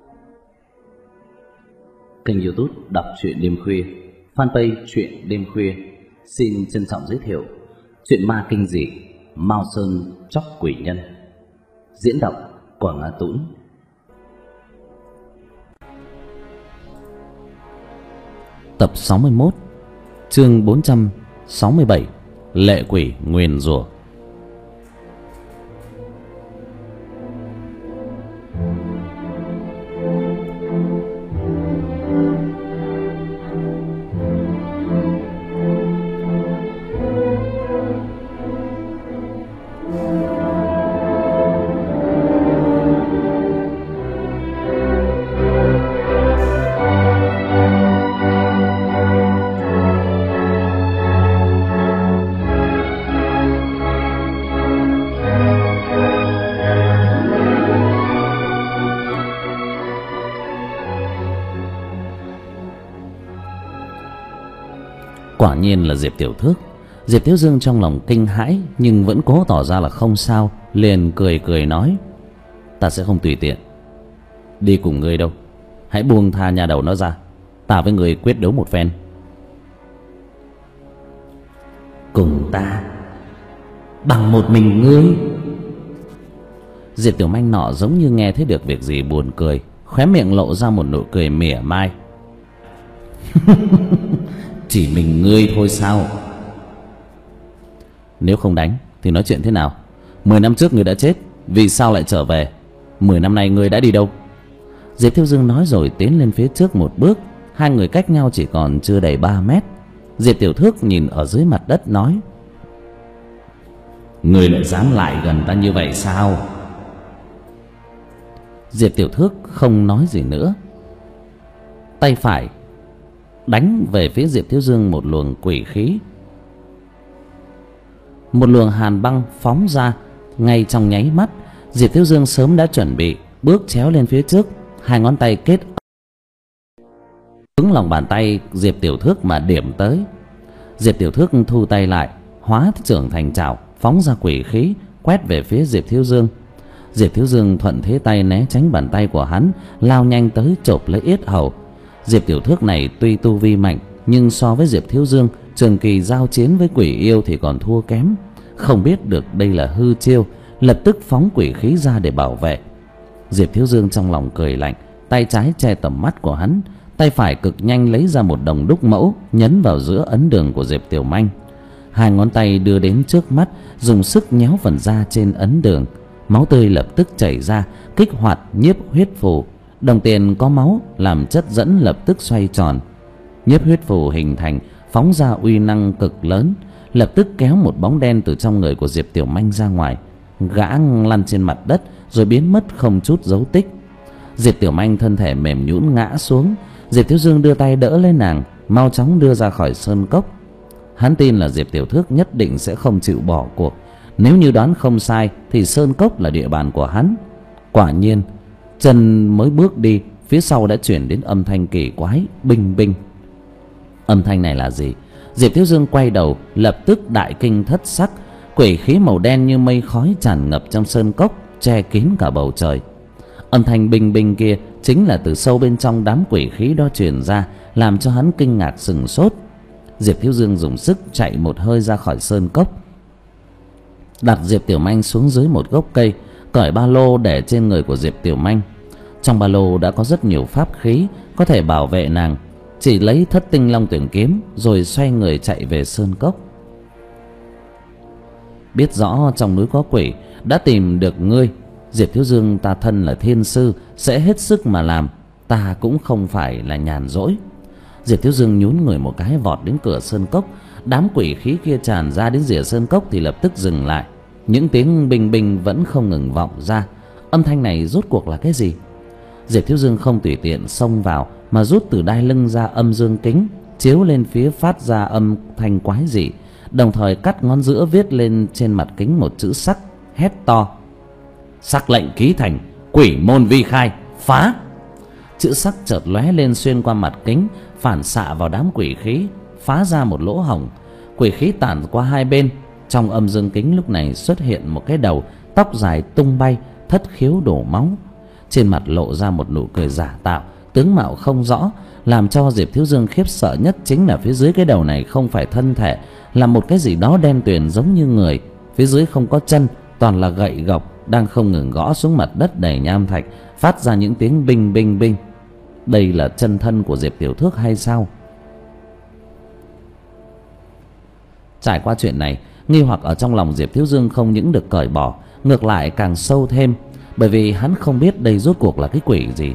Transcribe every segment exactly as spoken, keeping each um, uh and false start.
Kênh YouTube Đọc truyện đêm khuya, fanpage truyện đêm khuya xin trân trọng giới thiệu truyện ma kinh dị Mao Sơn Chóc Quỷ Nhân, diễn đọc Quảng Á Tũng. Tập sáu mươi mốt, chương bốn trăm sáu mươi bảy, Lệ Quỷ Nguyền Rủa. Quả nhiên là Diệp Tiểu Thước. Diệp Thiếu Dương trong lòng kinh hãi nhưng vẫn cố tỏ ra là không sao, liền cười cười nói: "Ta sẽ không tùy tiện đi cùng ngươi đâu. Hãy buông tha nhà đầu nó ra, ta với ngươi quyết đấu một phen." "Cùng ta? Bằng một mình ngươi?" Diệp Tiểu Manh nọ giống như nghe thấy được việc gì buồn cười, khóe miệng lộ ra một nụ cười mỉa mai. "Chỉ mình ngươi thôi sao? Nếu không đánh thì nói chuyện thế nào? Mười năm trước ngươi đã chết, vì sao lại trở về? Mười năm nay ngươi đã đi đâu?" Diệp Thiếu Dương nói rồi tiến lên phía trước một bước. Hai người cách nhau chỉ còn chưa đầy ba mét. Diệp Tiểu Thước nhìn ở dưới mặt đất nói: "Ngươi lại dám lại gần ta như vậy sao?" Diệp Tiểu Thước không nói gì nữa, tay phải đánh về phía Diệp Thiếu Dương một luồng quỷ khí. Một luồng hàn băng phóng ra. Ngay trong nháy mắt, Diệp Thiếu Dương sớm đã chuẩn bị, bước chéo lên phía trước, hai ngón tay kết hướng lòng bàn tay Diệp Tiểu Thước mà điểm tới. Diệp Tiểu Thước thu tay lại, hóa trưởng thành chảo, phóng ra quỷ khí quét về phía Diệp Thiếu Dương. Diệp Thiếu Dương thuận thế tay né tránh bàn tay của hắn, lao nhanh tới chộp lấy yết hầu. Diệp Tiểu Thước này tuy tu vi mạnh, nhưng so với Diệp Thiếu Dương trường kỳ giao chiến với quỷ yêu thì còn thua kém. Không biết được đây là hư chiêu, lập tức phóng quỷ khí ra để bảo vệ. Diệp Thiếu Dương trong lòng cười lạnh, tay trái che tầm mắt của hắn, tay phải cực nhanh lấy ra một đồng đúc mẫu, nhấn vào giữa ấn đường của Diệp Tiểu Manh. Hai ngón tay đưa đến trước mắt, dùng sức nhéo phần da trên ấn đường. Máu tươi lập tức chảy ra, kích hoạt nhiếp huyết phù. Đồng tiền có máu làm chất dẫn lập tức xoay tròn. Nhiếp huyết phù hình thành, phóng ra uy năng cực lớn, lập tức kéo một bóng đen từ trong người của Diệp Tiểu Manh ra ngoài. Gã lăn trên mặt đất rồi biến mất không chút dấu tích. Diệp Tiểu Manh thân thể mềm nhũn ngã xuống. Diệp Thiếu Dương đưa tay đỡ lấy nàng, mau chóng đưa ra khỏi sơn cốc. Hắn tin là Diệp Tiểu Thước nhất định sẽ không chịu bỏ cuộc. Nếu như đoán không sai thì sơn cốc là địa bàn của hắn. Quả nhiên, chân mới bước đi, phía sau đã chuyển đến âm thanh kỳ quái binh binh. Âm thanh này là gì? Diệp Thiếu Dương quay đầu, lập tức đại kinh thất sắc. Quỷ khí màu đen như mây khói tràn ngập trong sơn cốc, che kín cả bầu trời. Âm thanh binh binh kia chính là từ sâu bên trong đám quỷ khí đó truyền ra, làm cho hắn kinh ngạc sửng sốt. Diệp Thiếu Dương dùng sức chạy một hơi ra khỏi sơn cốc, đặt Diệp Tiểu Manh xuống dưới một gốc cây, cởi ba lô để trên người của Diệp Tiểu Manh. Trong ba lô đã có rất nhiều pháp khí có thể bảo vệ nàng, chỉ lấy thất tinh long tuyển kiếm rồi xoay người chạy về sơn cốc. Biết rõ trong núi có quỷ, đã tìm được ngươi. Diệp Thiếu Dương, ta thân là thiên sư, sẽ hết sức mà làm, ta cũng không phải là nhàn rỗi. Diệp Thiếu Dương nhún người một cái vọt đến cửa sơn cốc. Đám quỷ khí kia tràn ra đến rìa sơn cốc thì lập tức dừng lại. Những tiếng bình bình vẫn không ngừng vọng ra. Âm thanh này rốt cuộc là cái gì? Diệp Thiếu Dương không tùy tiện xông vào, mà rút từ đai lưng ra âm dương kính, chiếu lên phía phát ra âm thanh quái dị, đồng thời cắt ngón giữa viết lên trên mặt kính một chữ sắc, hét to: "Sắc lệnh ký thành, quỷ môn vi khai, phá!" Chữ sắc chợt lóe lên xuyên qua mặt kính, phản xạ vào đám quỷ khí, phá ra một lỗ hổng. Quỷ khí tản qua hai bên. Trong âm dương kính lúc này xuất hiện một cái đầu, tóc dài tung bay, thất khiếu đổ máu. trên mặt lộ ra một nụ cười giả tạo, tướng mạo không rõ. Làm cho Diệp Thiếu Dương khiếp sợ nhất chính là phía dưới cái đầu này không phải thân thể, là một cái gì đó đen tuyền giống như người. Phía dưới không có chân, toàn là gậy gộc đang không ngừng gõ xuống mặt đất đầy nham thạch, phát ra những tiếng binh binh binh. Đây là chân thân của Diệp Tiểu Thước hay sao? Trải qua chuyện này, nghi hoặc ở trong lòng Diệp Thiếu Dương không những được cởi bỏ, ngược lại càng sâu thêm, bởi vì hắn không biết đây rốt cuộc là cái quỷ gì.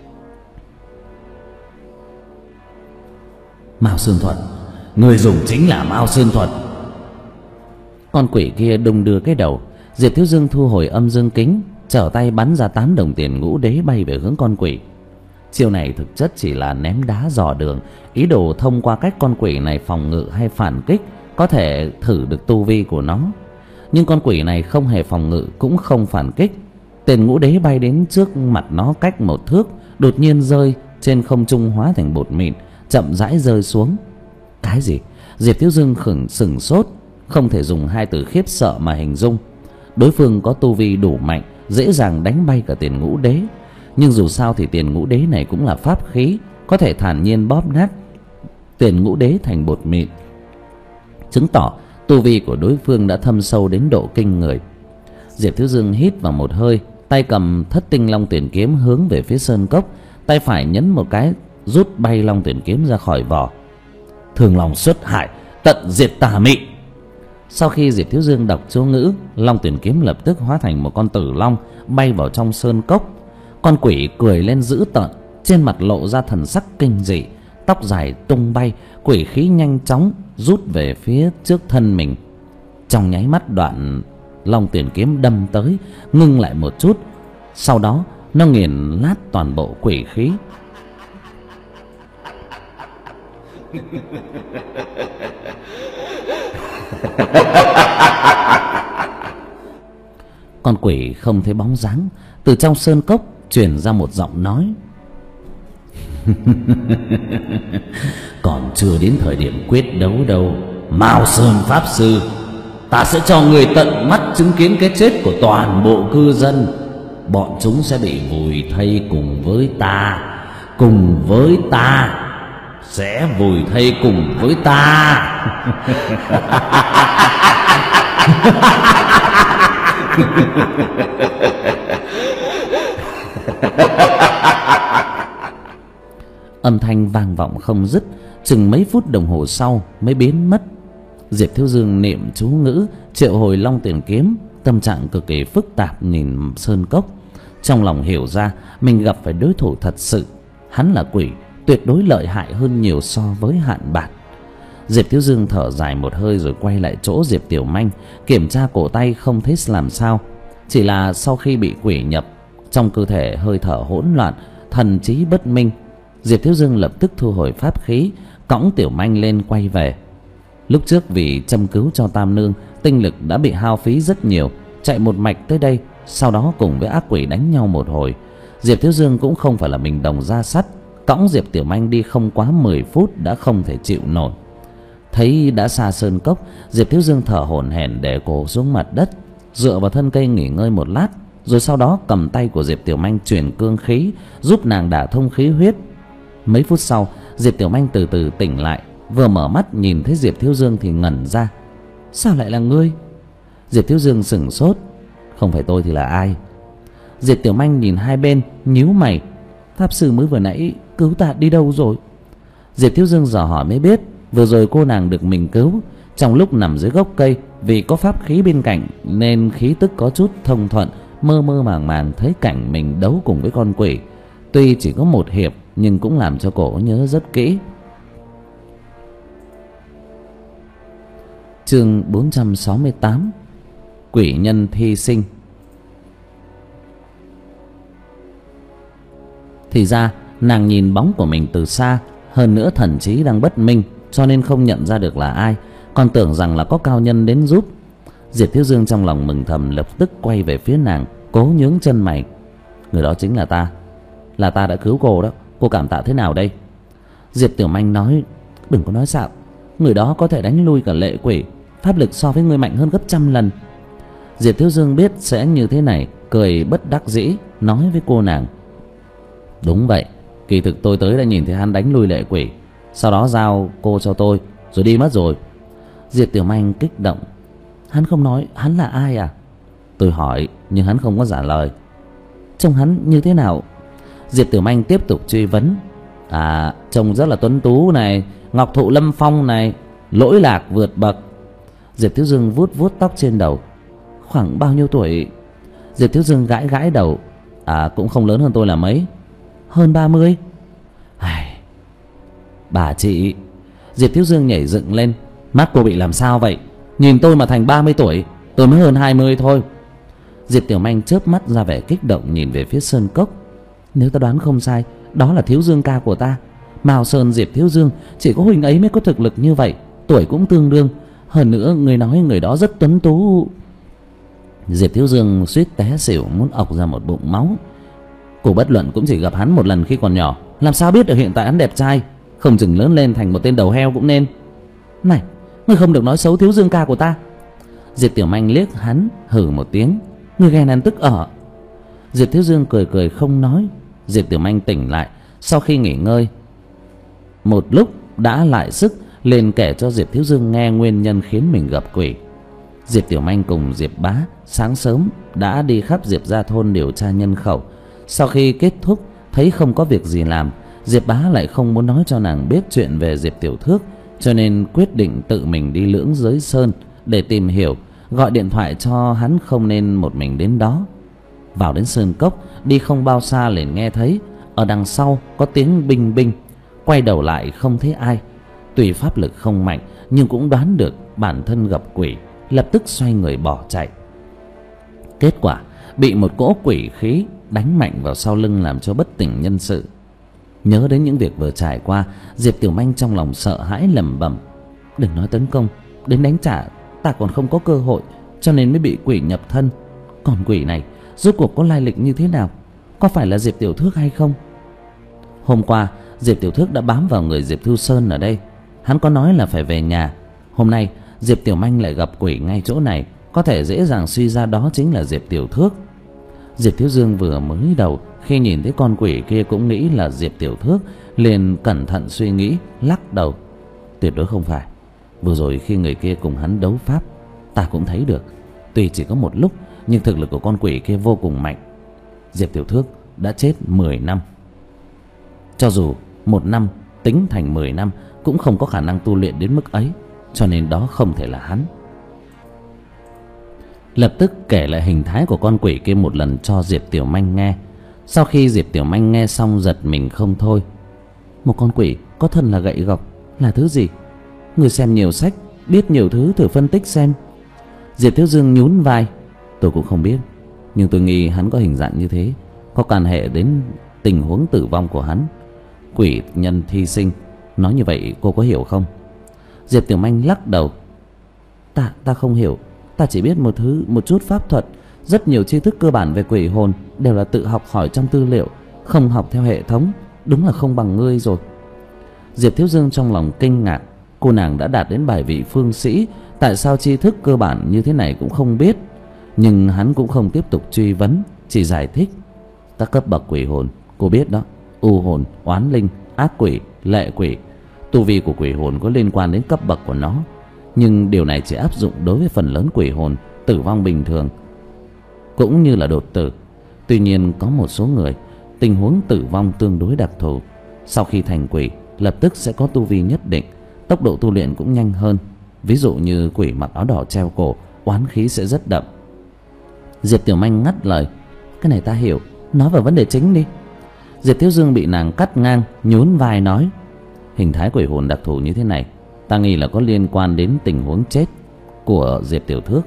Mao Sơn Thuật, người dùng chính là Mao Sơn Thuật. Con quỷ kia đung đưa cái đầu. Diệp Thiếu Dương thu hồi âm dương kính, trở tay bắn ra tám đồng tiền ngũ đế bay về hướng con quỷ. Chiêu này thực chất chỉ là ném đá dò đường, ý đồ thông qua cách con quỷ này phòng ngự hay phản kích, có thể thử được tu vi của nó. Nhưng con quỷ này không hề phòng ngự cũng không phản kích. Tiền ngũ đế bay đến trước mặt nó cách một thước, đột nhiên rơi trên không trung hóa thành bột mịn, chậm rãi rơi xuống. Cái gì? Diệp Thiếu Dương khửng sừng sốt, không thể dùng hai từ khiếp sợ mà hình dung. Đối phương có tu vi đủ mạnh, dễ dàng đánh bay cả tiền ngũ đế. Nhưng dù sao thì tiền ngũ đế này cũng là pháp khí, có thể thản nhiên bóp nát tiền ngũ đế thành bột mịn, chứng tỏ tu vi của đối phương đã thâm sâu đến độ kinh người. Diệp Thiếu Dương hít vào một hơi, tay cầm thất tinh long tuyển kiếm hướng về phía sơn cốc, tay phải nhấn một cái rút bay long tuyển kiếm ra khỏi vỏ. Thường lòng xuất hại, tận diệt tà mị. Sau khi Diệp Thiếu Dương đọc chú ngữ, long tuyển kiếm lập tức hóa thành một con tử long bay vào trong sơn cốc. Con quỷ cười lên dữ tợn, trên mặt lộ ra thần sắc kinh dị, tóc dài tung bay, quỷ khí nhanh chóng rút về phía trước thân mình. Trong nháy mắt, đoạn long tuyển kiếm đâm tới, ngưng lại một chút, sau đó nó nghiền nát toàn bộ quỷ khí. Con quỷ không thấy bóng dáng. Từ trong sơn cốc truyền ra một giọng nói: còn chưa đến thời điểm quyết đấu đâu, Mao Sơn Pháp Sư. Ta sẽ cho người tận mắt chứng kiến cái chết của toàn bộ cư dân. Bọn chúng sẽ bị vùi thây cùng với ta. Cùng với ta Sẽ vùi thây cùng với ta. Âm thanh vang vọng không dứt, chừng mấy phút đồng hồ sau mới biến mất. Diệp Thiếu Dương niệm chú ngữ, triệu hồi long tuyển kiếm, tâm trạng cực kỳ phức tạp nhìn sơn cốc. Trong lòng hiểu ra mình gặp phải đối thủ thật sự. Hắn là quỷ, tuyệt đối lợi hại hơn nhiều so với Hạn Bạt. Diệp Thiếu Dương thở dài một hơi rồi quay lại chỗ Diệp Tiểu Manh, kiểm tra cổ tay không thấy làm sao. Chỉ là sau khi bị quỷ nhập, trong cơ thể hơi thở hỗn loạn, thần trí bất minh. Diệp Thiếu Dương lập tức thu hồi pháp khí, cõng Tiểu Manh lên quay về. Lúc trước vì châm cứu cho Tam Nương, tinh lực đã bị hao phí rất nhiều, chạy một mạch tới đây, sau đó cùng với ác quỷ đánh nhau một hồi. Diệp Thiếu Dương cũng không phải là mình đồng ra sắt, cõng Diệp Tiểu Manh đi không quá mười phút đã không thể chịu nổi. Thấy đã xa sơn cốc, Diệp Thiếu Dương thở hổn hển để cổ xuống mặt đất, dựa vào thân cây nghỉ ngơi một lát, rồi sau đó cầm tay của Diệp Tiểu Manh chuyển cương khí, giúp nàng đả thông khí huyết. Mấy phút sau, Diệp Tiểu Manh từ từ tỉnh lại, vừa mở mắt nhìn thấy Diệp Thiếu Dương thì ngẩn ra. Sao lại là ngươi? Diệp Thiếu Dương sửng sốt. Không phải tôi thì là ai? Diệp Tiểu Manh nhìn hai bên, nhíu mày. Pháp sư mới vừa nãy cứu ta đi đâu rồi? Diệp Thiếu Dương dò hỏi mới biết, vừa rồi cô nàng được mình cứu, trong lúc nằm dưới gốc cây, vì có pháp khí bên cạnh nên khí tức có chút thông thuận, mơ mơ màng màng thấy cảnh mình đấu cùng với con quỷ. Tuy chỉ có một hiệp nhưng cũng làm cho cổ nhớ rất kỹ. Chương bốn trăm sáu mươi tám, Quỷ nhân thi sinh. Thì ra nàng nhìn bóng của mình từ xa, hơn nữa thần trí đang bất minh, cho nên không nhận ra được là ai, còn tưởng rằng là có cao nhân đến giúp. Diệp Thiếu Dương trong lòng mừng thầm, lập tức quay về phía nàng, cố nhướng chân mày. Người đó chính là ta, là ta đã cứu cô đó, cô cảm tạ thế nào đây? Diệp Tiểu Manh nói: đừng có nói xạo, người đó có thể đánh lui cả lệ quỷ, pháp lực so với người mạnh hơn gấp trăm lần. Diệp Thiếu Dương biết sẽ như thế này cười bất đắc dĩ nói với cô nàng: Đúng vậy, kỳ thực tôi tới đã nhìn thấy hắn đánh lui lệ quỷ, sau đó giao cô cho tôi rồi đi mất rồi. Diệp Tiểu Manh kích động: Hắn không nói hắn là ai à? Tôi hỏi nhưng hắn không có trả lời. Trông hắn như thế nào? Diệp Tiểu Manh tiếp tục truy vấn: À, trông rất là tuấn tú này, ngọc thụ lâm phong này, lỗi lạc vượt bậc. Diệp Thiếu Dương vuốt vuốt tóc trên đầu: Khoảng bao nhiêu tuổi? Diệp Thiếu Dương gãi gãi đầu: À, cũng không lớn hơn tôi là mấy. Hơn ba mươi. Ai... Bà chị... Diệp Thiếu Dương nhảy dựng lên: Mắt cô bị làm sao vậy? Nhìn tôi mà thành ba mươi tuổi, tôi mới hơn hai mươi thôi. Diệp Tiểu Manh chớp mắt ra vẻ kích động nhìn về phía sơn cốc. Nếu ta đoán không sai, đó là Thiếu Dương ca của ta. Mao Sơn Diệp Thiếu Dương, chỉ có huynh ấy mới có thực lực như vậy, tuổi cũng tương đương. Hơn nữa người nói người đó rất tuấn tú. Diệp Thiếu Dương suýt té xỉu, muốn ọc ra một bụng máu. Cô bất luận cũng chỉ gặp hắn một lần khi còn nhỏ, làm sao biết được hiện tại hắn đẹp trai? Không chừng lớn lên thành một tên đầu heo cũng nên. Này, ngươi không được nói xấu Thiếu Dương ca của ta. Diệp Tiểu Manh liếc hắn hử một tiếng: Ngươi ghen ăn tức ở. Diệp Thiếu Dương cười cười không nói. Diệp Tiểu Manh tỉnh lại sau khi nghỉ ngơi một lúc đã lại sức, lên kể cho Diệp Thiếu Dương nghe nguyên nhân khiến mình gặp quỷ. Diệp Tiểu Manh cùng Diệp Bá sáng sớm đã đi khắp Diệp gia thôn điều tra nhân khẩu. Sau khi kết thúc thấy không có việc gì làm, Diệp Bá lại không muốn nói cho nàng biết chuyện về Diệp Tiểu Thước, cho nên quyết định tự mình đi lưỡng giới sơn để tìm hiểu, gọi điện thoại cho hắn không nên một mình đến đó. Vào đến sơn cốc, đi không bao xa liền nghe thấy ở đằng sau có tiếng binh binh. Quay đầu lại không thấy ai. Tuy pháp lực không mạnh nhưng cũng đoán được bản thân gặp quỷ, lập tức xoay người bỏ chạy. Kết quả bị một cỗ quỷ khí đánh mạnh vào sau lưng làm cho bất tỉnh nhân sự. Nhớ đến những việc vừa trải qua, Diệp Tiểu Manh trong lòng sợ hãi lẩm bẩm: Đừng nói tấn công, đến đánh trả ta còn không có cơ hội, cho nên mới bị quỷ nhập thân. Còn quỷ này rốt cuộc có lai lịch như thế nào? Có phải là Diệp Tiểu Thước hay không? Hôm qua Diệp Tiểu Thước đã bám vào người Diệp Thu Sơn ở đây. Hắn có nói là phải về nhà. Hôm nay Diệp Tiểu Manh lại gặp quỷ ngay chỗ này, có thể dễ dàng suy ra đó chính là Diệp Tiểu Thước. Diệp Thiếu Dương vừa mới đầu khi nhìn thấy con quỷ kia cũng nghĩ là Diệp Tiểu Thước, liền cẩn thận suy nghĩ, lắc đầu: Tuyệt đối không phải. Vừa rồi khi người kia cùng hắn đấu pháp, ta cũng thấy được, tuy chỉ có một lúc nhưng thực lực của con quỷ kia vô cùng mạnh. Diệp Tiểu Thước đã chết mười năm. Cho dù một năm tính thành mười năm cũng không có khả năng tu luyện đến mức ấy, cho nên đó không thể là hắn. Lập tức kể lại hình thái của con quỷ kia một lần cho Diệp Tiểu Manh nghe. Sau khi Diệp Tiểu Manh nghe xong giật mình không thôi. Một con quỷ có thân là gậy gộc là thứ gì? Người xem nhiều sách, biết nhiều thứ, thử phân tích xem. Diệp Thiếu Dương nhún vai: Tôi cũng không biết, nhưng tôi nghĩ hắn có hình dạng như thế có quan hệ đến tình huống tử vong của hắn. Quỷ nhân thi sinh, nói như vậy cô có hiểu không? Diệp Tiểu Manh lắc đầu: Ta ta không hiểu. Ta chỉ biết một thứ một chút pháp thuật, rất nhiều tri thức cơ bản về quỷ hồn đều là tự học hỏi trong tư liệu, không học theo hệ thống. Đúng là không bằng ngươi rồi. Diệp Thiếu Dương trong lòng kinh ngạc, cô nàng đã đạt đến bài vị phương sĩ, tại sao tri thức cơ bản như thế này cũng không biết? Nhưng hắn cũng không tiếp tục truy vấn, chỉ giải thích: Các cấp bậc quỷ hồn cô biết đó, u hồn, oán linh, ác quỷ, lệ quỷ. Tu vi của quỷ hồn có liên quan đến cấp bậc của nó, nhưng điều này chỉ áp dụng đối với phần lớn quỷ hồn tử vong bình thường, cũng như là đột tử. Tuy nhiên có một số người tình huống tử vong tương đối đặc thù, sau khi thành quỷ lập tức sẽ có tu vi nhất định, tốc độ tu luyện cũng nhanh hơn. Ví dụ như quỷ mặc áo đỏ treo cổ, oán khí sẽ rất đậm. Diệp Tiểu Manh ngắt lời: Cái này ta hiểu, nói vào vấn đề chính đi. Diệp Thiếu Dương bị nàng cắt ngang, nhún vai nói: Hình thái quỷ hồn đặc thù như thế này, ta nghĩ là có liên quan đến tình huống chết của Diệp Tiểu Thước.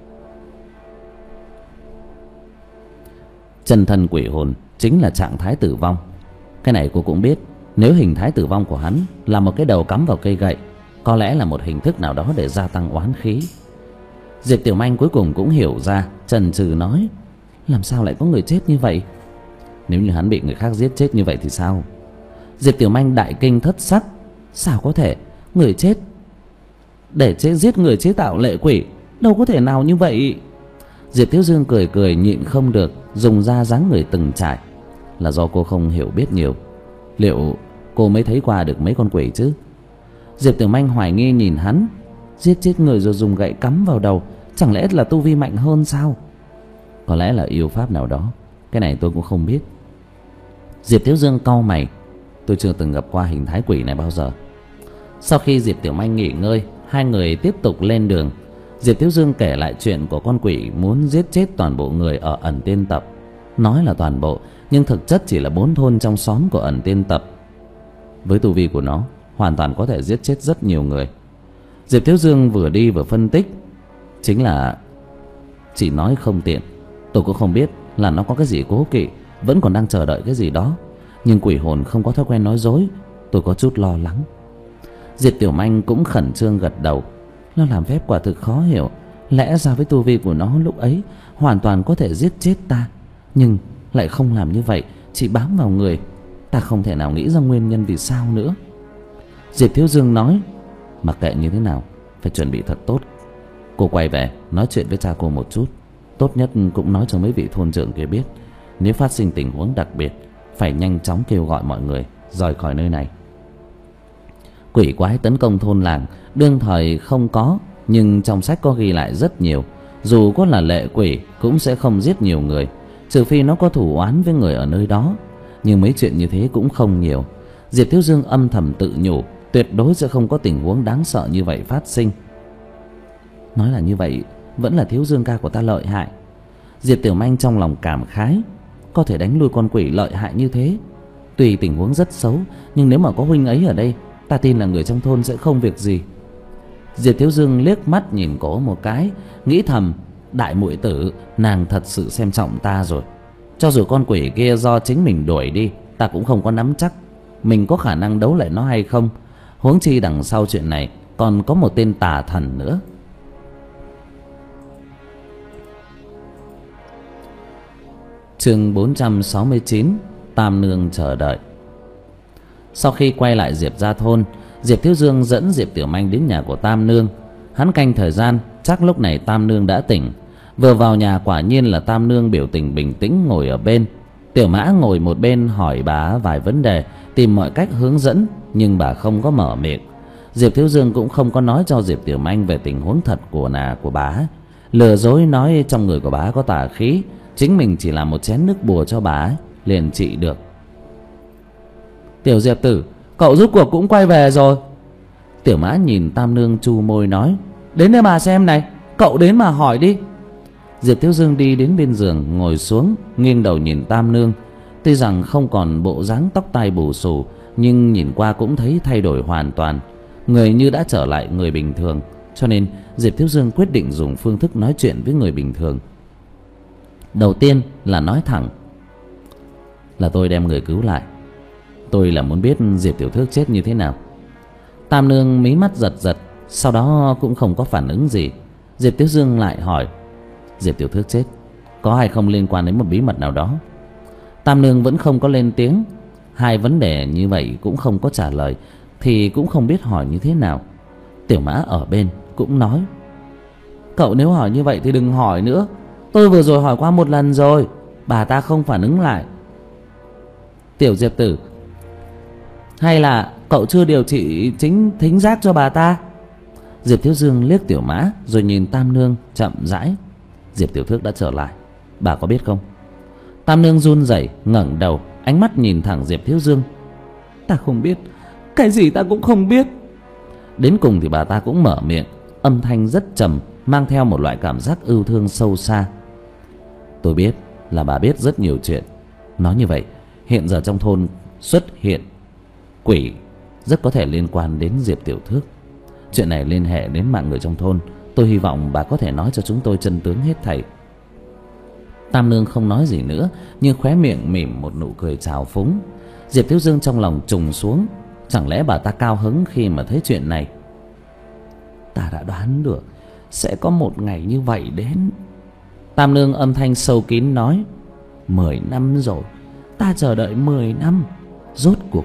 Chân thân quỷ hồn chính là trạng thái tử vong. Cái này cô cũng biết. Nếu hình thái tử vong của hắn là một cái đầu cắm vào cây gậy, có lẽ là một hình thức nào đó để gia tăng oán khí. Diệp Tiểu Manh cuối cùng cũng hiểu ra, chần chừ nói: Làm sao lại có người chết như vậy? Nếu như hắn bị người khác giết chết như vậy thì sao? Diệp Tiểu Manh đại kinh thất sắc: Sao có thể? Người chết để chế giết người chế tạo lệ quỷ, đâu có thể nào như vậy. Diệp Thiếu Dương cười cười nhịn không được, dùng ra dáng người từng trải. Là do cô không hiểu biết nhiều. Liệu cô mới thấy qua được mấy con quỷ chứ? Diệp Tiểu Manh hoài nghi nhìn hắn. Giết chết người rồi dùng gậy cắm vào đầu, chẳng lẽ là tu vi mạnh hơn sao? Có lẽ là yêu pháp nào đó, cái này tôi cũng không biết. Diệp Thiếu Dương cau mày. Tôi chưa từng gặp qua hình thái quỷ này bao giờ. Sau khi Diệp Tiểu Manh nghỉ ngơi, hai người tiếp tục lên đường. Diệp Thiếu Dương kể lại chuyện của con quỷ muốn giết chết toàn bộ người ở ẩn tiên tập. Nói là toàn bộ, nhưng thực chất chỉ là bốn thôn trong xóm của ẩn tiên tập. Với tu vi của nó, hoàn toàn có thể giết chết rất nhiều người. Diệp Thiếu Dương vừa đi vừa phân tích. Chính là chỉ nói không tiện. Tôi cũng không biết là nó có cái gì cố kỵ, vẫn còn đang chờ đợi cái gì đó. Nhưng quỷ hồn không có thói quen nói dối, tôi có chút lo lắng. Diệp Tiểu Manh cũng khẩn trương gật đầu. Nó làm phép quả thực khó hiểu. Lẽ ra với tu vi của nó lúc ấy hoàn toàn có thể giết chết ta, nhưng lại không làm như vậy, chỉ bám vào người. Ta không thể nào nghĩ ra nguyên nhân vì sao nữa. Diệp Thiếu Dương nói, mặc kệ như thế nào, phải chuẩn bị thật tốt. Cô quay về nói chuyện với cha cô một chút. Tốt nhất cũng nói cho mấy vị thôn trưởng kia biết. Nếu phát sinh tình huống đặc biệt, phải nhanh chóng kêu gọi mọi người rời khỏi nơi này. Quỷ quái tấn công thôn làng đương thời không có, nhưng trong sách có ghi lại rất nhiều. Dù có là lệ quỷ cũng sẽ không giết nhiều người, trừ phi nó có thù oán với người ở nơi đó. Nhưng mấy chuyện như thế cũng không nhiều. Diệp Thiếu Dương âm thầm tự nhủ, tuyệt đối sẽ không có tình huống đáng sợ như vậy phát sinh. Nói là như vậy, vẫn là Thiếu Dương ca của ta lợi hại. Diệp Tiểu Manh trong lòng cảm khái. Có thể đánh lui con quỷ lợi hại như thế, tuy tình huống rất xấu, nhưng nếu mà có huynh ấy ở đây, ta tin là người trong thôn sẽ không việc gì. Diệp Thiếu Dương liếc mắt nhìn cổ một cái, nghĩ thầm, đại muội tử, nàng thật sự xem trọng ta rồi. Cho dù con quỷ kia do chính mình đuổi đi, ta cũng không có nắm chắc mình có khả năng đấu lại nó hay không. Huống chi đằng sau chuyện này còn có một tên tà thần nữa. Chương bốn trăm sáu mươi chín, Tam Nương chờ đợi. Sau khi quay lại Diệp gia thôn, Diệp Thiếu Dương dẫn Diệp Tiểu Manh đến nhà của Tam Nương. Hắn canh thời gian, chắc lúc này Tam Nương đã tỉnh. Vừa vào nhà quả nhiên là Tam Nương biểu tình bình tĩnh ngồi ở bên. Tiểu Mã ngồi một bên hỏi bà vài vấn đề, tìm mọi cách hướng dẫn, nhưng bà không có mở miệng. Diệp Thiếu Dương cũng không có nói cho Diệp Tiểu Manh về tình huống thật của nà của bà, lừa dối nói trong người của bà có tà khí, chính mình chỉ làm một chén nước bùa cho bà liền trị được. Tiểu Diệp tử, cậu rốt cuộc cũng quay về rồi. Tiểu Mã nhìn Tam Nương chu môi nói, đến đây mà xem này, cậu đến mà hỏi đi. Diệp Thiếu Dương đi đến bên giường ngồi xuống, nghiêng đầu nhìn Tam Nương. Tuy rằng không còn bộ dáng tóc tai bù xù, nhưng nhìn qua cũng thấy thay đổi hoàn toàn, người như đã trở lại người bình thường. Cho nên Diệp Thiếu Dương quyết định dùng phương thức nói chuyện với người bình thường. Đầu tiên là nói thẳng, là tôi đem người cứu lại. Tôi là muốn biết Diệp Tiểu Thước chết như thế nào. Tam Nương mí mắt giật giật, sau đó cũng không có phản ứng gì. Diệp Thiếu Dương lại hỏi, Diệp Tiểu Thước chết có hay không liên quan đến một bí mật nào đó? Tam Nương vẫn không có lên tiếng. Hai vấn đề như vậy cũng không có trả lời, thì cũng không biết hỏi như thế nào. Tiểu Mã ở bên cũng nói, cậu nếu hỏi như vậy thì đừng hỏi nữa. Tôi vừa rồi hỏi qua một lần rồi, bà ta không phản ứng lại. Tiểu Diệp tử, hay là cậu chưa điều trị chính thính giác cho bà ta? Diệp Thiếu Dương liếc Tiểu Mã rồi nhìn Tam Nương chậm rãi. Diệp Tiểu Thước đã trở lại, bà có biết không? Tam Nương run rẩy ngẩng đầu, ánh mắt nhìn thẳng Diệp Thiếu Dương. Ta không biết, cái gì ta cũng không biết. Đến cùng thì bà ta cũng mở miệng, âm thanh rất trầm, mang theo một loại cảm giác ưu thương sâu xa. Tôi biết là bà biết rất nhiều chuyện. Nói như vậy, hiện giờ trong thôn xuất hiện quỷ rất có thể liên quan đến Diệp Tiểu Thước. Chuyện này liên hệ đến mạng người trong thôn. Tôi hy vọng bà có thể nói cho chúng tôi chân tướng hết thảy. Tam Nương không nói gì nữa, nhưng khóe miệng mỉm một nụ cười trào phúng. Diệp Thiếu Dương trong lòng trùng xuống. Chẳng lẽ bà ta cao hứng khi mà thấy chuyện này? Ta đã đoán được sẽ có một ngày như vậy đến. Tam Nương âm thanh sâu kín nói, Mười năm rồi, ta chờ đợi mười năm, rốt cuộc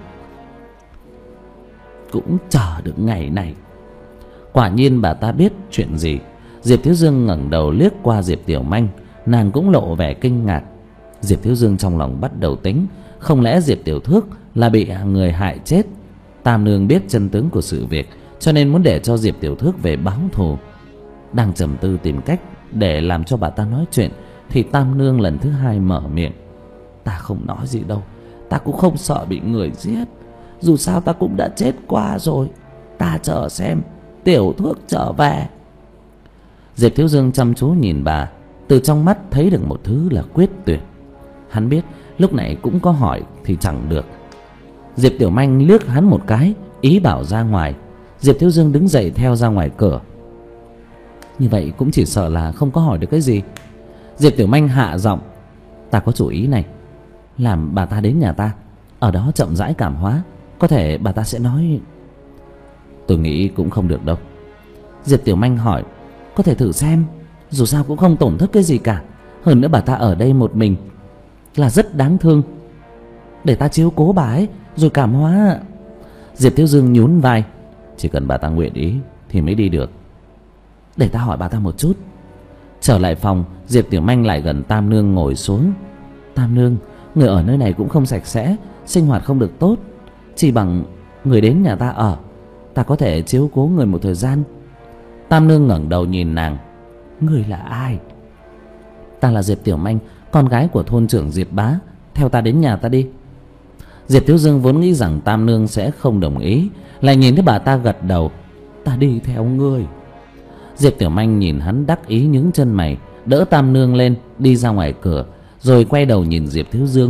cũng chờ được ngày này. Quả nhiên bà ta biết chuyện gì. Diệp Thiếu Dương ngẩng đầu liếc qua Diệp Tiểu Manh, nàng cũng lộ vẻ kinh ngạc. Diệp Thiếu Dương trong lòng bắt đầu tính, không lẽ Diệp Tiểu Thước là bị người hại chết? Tam nương biết chân tướng của sự việc, cho nên muốn để cho Diệp Tiểu Thước về báo thù. Đang trầm tư tìm cách để làm cho bà ta nói chuyện, thì Tam nương lần thứ hai mở miệng. Ta không nói gì đâu, ta cũng không sợ bị người giết. Dù sao ta cũng đã chết qua rồi. Ta chờ xem Tiểu Thước trở về. Diệp Thiếu Dương chăm chú nhìn bà, từ trong mắt thấy được một thứ là quyết tuyệt. Hắn biết lúc này cũng có hỏi thì chẳng được. Diệp Tiểu Manh liếc hắn một cái, ý bảo ra ngoài. Diệp Thiếu Dương đứng dậy theo ra ngoài cửa. Như vậy cũng chỉ sợ là không có hỏi được cái gì. Diệp Tiểu Manh hạ giọng. Ta có chủ ý này, làm bà ta đến nhà ta, ở đó chậm rãi cảm hóa. Có thể bà ta sẽ nói. Tôi nghĩ cũng không được đâu. Diệp Tiểu Manh hỏi. Có thể thử xem, dù sao cũng không tổn thất cái gì cả. Hơn nữa bà ta ở đây một mình là rất đáng thương. Để ta chiếu cố bà ấy rồi cảm hóa. Diệp Thiếu Dương nhún vai. Chỉ cần bà ta nguyện ý thì mới đi được. Để ta hỏi bà ta một chút. Trở lại phòng, Diệp Tiểu Manh lại gần Tam nương ngồi xuống. Tam nương, người ở nơi này cũng không sạch sẽ, sinh hoạt không được tốt. Chỉ bằng người đến nhà ta ở, ta có thể chiếu cố người một thời gian. Tam nương ngẩng đầu nhìn nàng. Người là ai? Ta là Diệp Tiểu Manh, con gái của thôn trưởng Diệp Bá. Theo ta đến nhà ta đi. Diệp Thiếu Dương vốn nghĩ rằng Tam nương sẽ không đồng ý, lại nhìn thấy bà ta gật đầu. Ta đi theo ngươi. Diệp Tiểu Manh nhìn hắn đắc ý nhướng chân mày, đỡ Tam nương lên đi ra ngoài cửa, rồi quay đầu nhìn Diệp Thiếu Dương.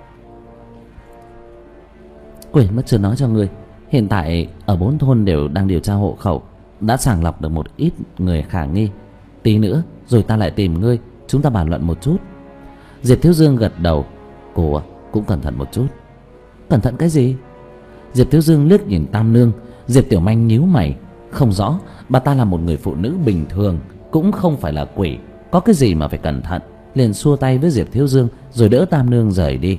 Quên mất chưa nói cho ngươi, hiện tại ở bốn thôn đều đang điều tra hộ khẩu, đã sàng lọc được một ít người khả nghi. Tí nữa rồi ta lại tìm ngươi, chúng ta bàn luận một chút. Diệp Thiếu Dương gật đầu. Cô cũng cẩn thận một chút. Cẩn thận cái gì? Diệp Thiếu Dương liếc nhìn Tam nương. Diệp Tiểu Manh nhíu mày, không rõ bà ta là một người phụ nữ bình thường, cũng không phải là quỷ, có cái gì mà phải cẩn thận. Liền xua tay với Diệp Thiếu Dương rồi đỡ Tam nương rời đi.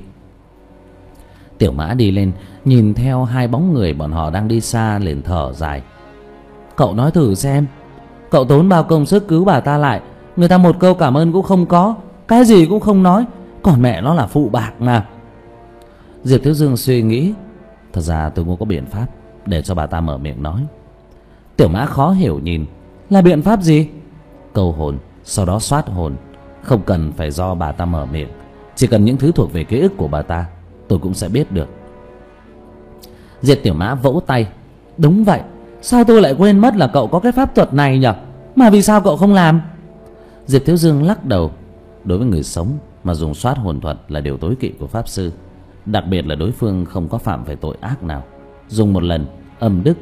Tiểu Mã đi lên, nhìn theo hai bóng người bọn họ đang đi xa, liền thở dài. Cậu nói thử xem, cậu tốn bao công sức cứu bà ta lại, người ta một câu cảm ơn cũng không có, cái gì cũng không nói, còn mẹ nó là phụ bạc mà. Diệp Thiếu Dương suy nghĩ. Thật ra tôi cũng có biện pháp để cho bà ta mở miệng nói. Tiểu Mã khó hiểu nhìn. Là biện pháp gì? Câu hồn, sau đó soát hồn. Không cần phải do bà ta mở miệng, chỉ cần những thứ thuộc về ký ức của bà ta, tôi cũng sẽ biết được. Diệp Tiểu Mã vỗ tay. Đúng vậy, sao tôi lại quên mất là cậu có cái pháp thuật này nhỉ? Mà vì sao cậu không làm? Diệp Thiếu Dương lắc đầu. Đối với người sống mà dùng soát hồn thuật là điều tối kỵ của pháp sư, đặc biệt là đối phương không có phạm phải tội ác nào. Dùng một lần âm đức,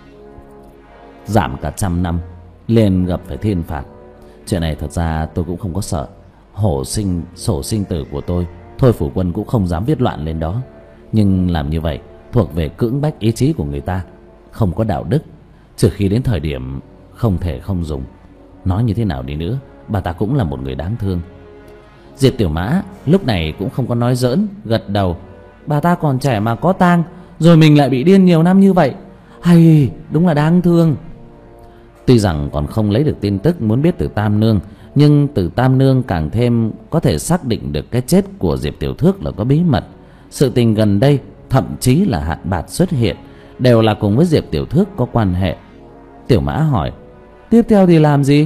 giảm cả trăm năm, liền gặp phải thiên phạt. Chuyện này thật ra tôi cũng không có sợ. Hổ sinh sổ sinh tử của tôi, Thôi Phủ Quân cũng không dám viết loạn lên đó. Nhưng làm như vậy thuộc về cưỡng bách ý chí của người ta, không có đạo đức. Trừ khi đến thời điểm không thể không dùng. Nói như thế nào đi nữa, bà ta cũng là một người đáng thương. Diệp Tiểu Mã lúc này cũng không có nói giỡn, gật đầu. Bà ta còn trẻ mà có tang, rồi mình lại bị điên nhiều năm như vậy, hay đúng là đáng thương. Tuy rằng còn không lấy được tin tức muốn biết từ Tam nương, nhưng từ Tam nương càng thêm có thể xác định được cái chết của Diệp Tiểu Thước là có bí mật. Sự tình gần đây, thậm chí là hạn bạt xuất hiện, đều là cùng với Diệp Tiểu Thước có quan hệ. Tiểu Mã hỏi. Tiếp theo thì làm gì?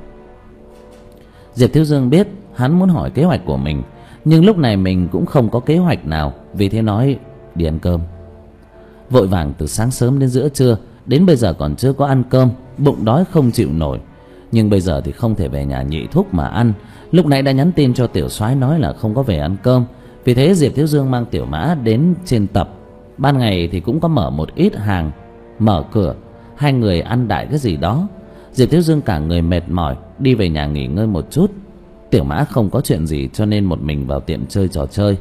Diệp Thiếu Dương biết hắn muốn hỏi kế hoạch của mình, nhưng lúc này mình cũng không có kế hoạch nào, vì thế nói đi ăn cơm. Vội vàng từ sáng sớm đến giữa trưa, đến bây giờ còn chưa có ăn cơm, bụng đói không chịu nổi. Nhưng bây giờ thì không thể về nhà Nhị Thúc mà ăn. Lúc nãy đã nhắn tin cho Tiểu Soái nói là không có về ăn cơm. Vì thế Diệp Thiếu Dương mang Tiểu Mã đến trên tập. Ban ngày thì cũng có mở một ít hàng, mở cửa, hai người ăn đại cái gì đó. Diệp Thiếu Dương cả người mệt mỏi, đi về nhà nghỉ ngơi một chút. Tiểu Mã không có chuyện gì cho nên một mình vào tiệm chơi trò chơi.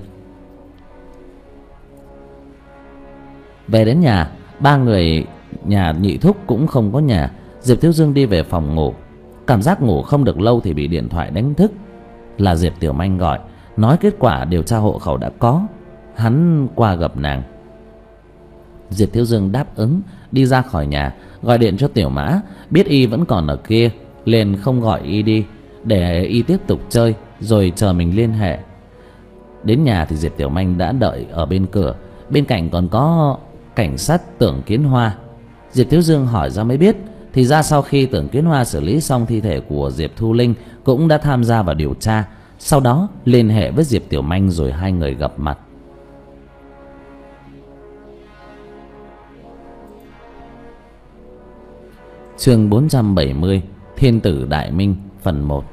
Về đến nhà, ba người nhà Nhị Thúc cũng không có nhà. Diệp Thiếu Dương đi về phòng ngủ. Cảm giác ngủ không được lâu thì bị điện thoại đánh thức. Là Diệp Tiểu Manh gọi, nói kết quả điều tra hộ khẩu đã có, hắn qua gặp nàng. Diệp Thiếu Dương đáp ứng, đi ra khỏi nhà, gọi điện cho Tiểu Mã, biết y vẫn còn ở kia, liền không gọi y đi, để y tiếp tục chơi rồi chờ mình liên hệ. Đến nhà thì Diệp Tiểu Manh đã đợi ở bên cửa, bên cạnh còn có cảnh sát Tưởng Kiến Hoa. Diệp Thiếu Dương hỏi ra mới biết, thì ra sau khi Tưởng Kiến Hoa xử lý xong thi thể của Diệp Thu Linh cũng đã tham gia vào điều tra, sau đó liên hệ với Diệp Tiểu Manh rồi hai người gặp mặt. Chương bốn trăm bảy mươi, Thiên tử Đại Minh phần một.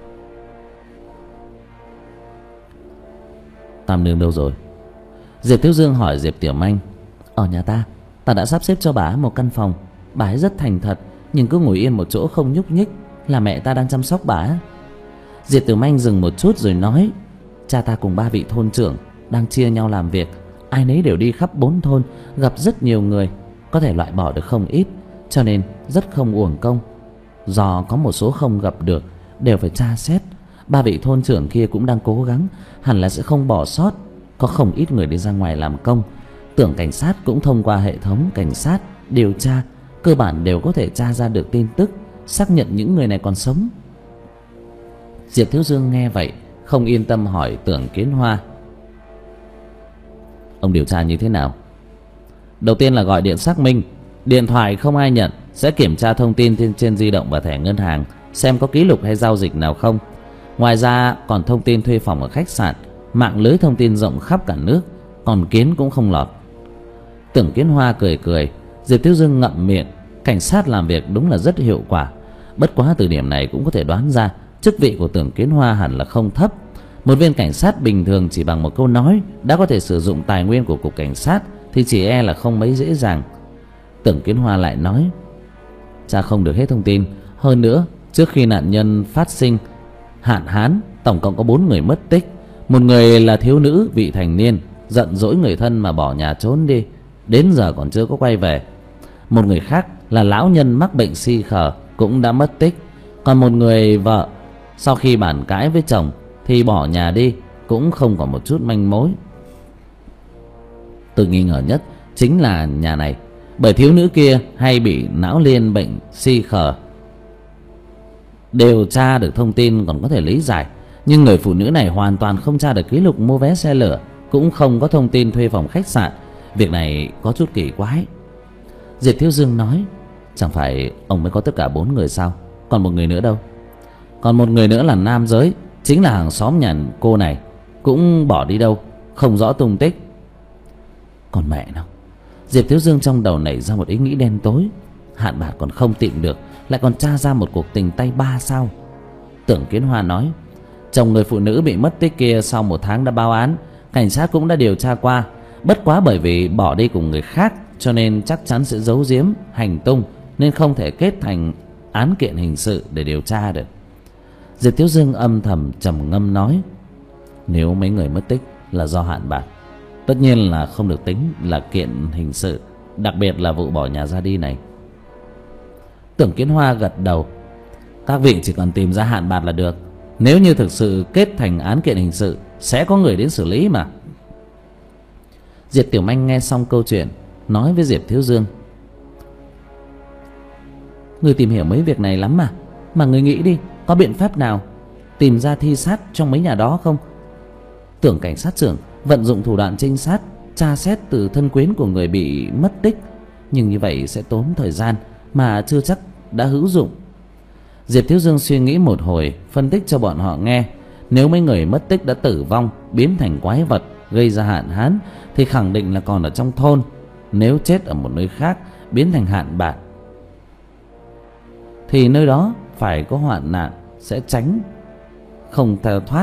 Tam nương đâu rồi? Diệp Thiếu Dương hỏi Diệp Tiểu Manh. Ở nhà ta, ta đã sắp xếp cho bà một căn phòng. Bà ấy rất thành thật, nhưng cứ ngồi yên một chỗ không nhúc nhích, là mẹ ta đang chăm sóc bà. Diệp Tiểu Manh dừng một chút rồi nói. Cha ta cùng ba vị thôn trưởng đang chia nhau làm việc, ai nấy đều đi khắp bốn thôn, gặp rất nhiều người, có thể loại bỏ được không ít, cho nên rất không uổng công. Do có một số không gặp được, đều phải tra xét. Ba vị thôn trưởng kia cũng đang cố gắng, hẳn là sẽ không bỏ sót. Có không ít người đi ra ngoài làm công. Tưởng cảnh sát cũng thông qua hệ thống cảnh sát điều tra, cơ bản đều có thể tra ra được tin tức, xác nhận những người này còn sống. Diệp Thiếu Dương nghe vậy không yên tâm hỏi Tưởng Kiến Hoa. Ông điều tra như thế nào? Đầu tiên là gọi điện xác minh, điện thoại không ai nhận, sẽ kiểm tra thông tin trên, trên di động và thẻ ngân hàng, xem có ký lục hay giao dịch nào không. Ngoài ra còn thông tin thuê phòng ở khách sạn, mạng lưới thông tin rộng khắp cả nước, còn kiến cũng không lọt. Tưởng Kiến Hoa cười cười. Diệp Thiếu Dương ngậm miệng. Cảnh sát làm việc đúng là rất hiệu quả. Bất quá từ điểm này cũng có thể đoán ra chức vị của Tưởng Kiến Hoa hẳn là không thấp. Một viên cảnh sát bình thường chỉ bằng một câu nói đã có thể sử dụng tài nguyên của cục cảnh sát, thì chỉ e là không mấy dễ dàng. Tưởng Kiến Hoa lại nói. Cha không được hết thông tin. Hơn nữa, trước khi nạn nhân phát sinh hạn hán, tổng cộng có bốn người mất tích. Một người là thiếu nữ vị thành niên, giận dỗi người thân mà bỏ nhà trốn đi, đến giờ còn chưa có quay về. Một người khác là lão nhân mắc bệnh si khờ, cũng đã mất tích. Còn một người vợ sau khi bàn cãi với chồng thì bỏ nhà đi, cũng không còn một chút manh mối. Tôi nghi ngờ nhất chính là nhà này, bởi thiếu nữ kia hay bị não liên bệnh si khờ. Điều tra được thông tin còn có thể lý giải, nhưng người phụ nữ này hoàn toàn không tra được ký lục mua vé xe lửa, cũng không có thông tin thuê phòng khách sạn. Việc này có chút kỳ quái. Diệp Thiếu Dương nói. Chẳng phải ông mới có tất cả bốn người sao? Còn một người nữa đâu? Còn một người nữa là nam giới, chính là hàng xóm nhà cô này, cũng bỏ đi đâu, không rõ tung tích. Còn mẹ nó. Diệp Thiếu Dương trong đầu nảy ra một ý nghĩ đen tối. Hạn bạc còn không tìm được, lại còn tra ra một cuộc tình tay ba sao? Tưởng Kiến Hoa nói. Chồng người phụ nữ bị mất tích kia sau một tháng đã báo án, cảnh sát cũng đã điều tra qua. Bất quá bởi vì bỏ đi cùng người khác, cho nên chắc chắn sẽ giấu giếm hành tung, nên không thể kết thành án kiện hình sự để điều tra được. Diệp Thiếu Dương âm thầm trầm ngâm nói. Nếu mấy người mất tích là do hạn bạc, tất nhiên là không được tính là kiện hình sự, đặc biệt là vụ bỏ nhà ra đi này. Tưởng Kiến Hoa gật đầu. Các vị chỉ cần tìm ra hạn bạc là được. Nếu như thực sự kết thành án kiện hình sự, sẽ có người đến xử lý mà. Diệp Tiểu Manh nghe xong câu chuyện, nói với Diệp Thiếu Dương. Người tìm hiểu mấy việc này lắm mà. Mà người nghĩ đi, có biện pháp nào tìm ra thi sát trong mấy nhà đó không? Tưởng cảnh sát trưởng vận dụng thủ đoạn trinh sát, tra xét từ thân quyến của người bị mất tích, nhưng như vậy sẽ tốn thời gian, mà chưa chắc đã hữu dụng. Diệp Thiếu Dương suy nghĩ một hồi, phân tích cho bọn họ nghe. Nếu mấy người mất tích đã tử vong, biến thành quái vật, gây ra hạn hán, thì khẳng định là còn ở trong thôn. Nếu chết ở một nơi khác, biến thành hạn bạc, thì nơi đó phải có hoạn nạn, sẽ tránh không theo thoát.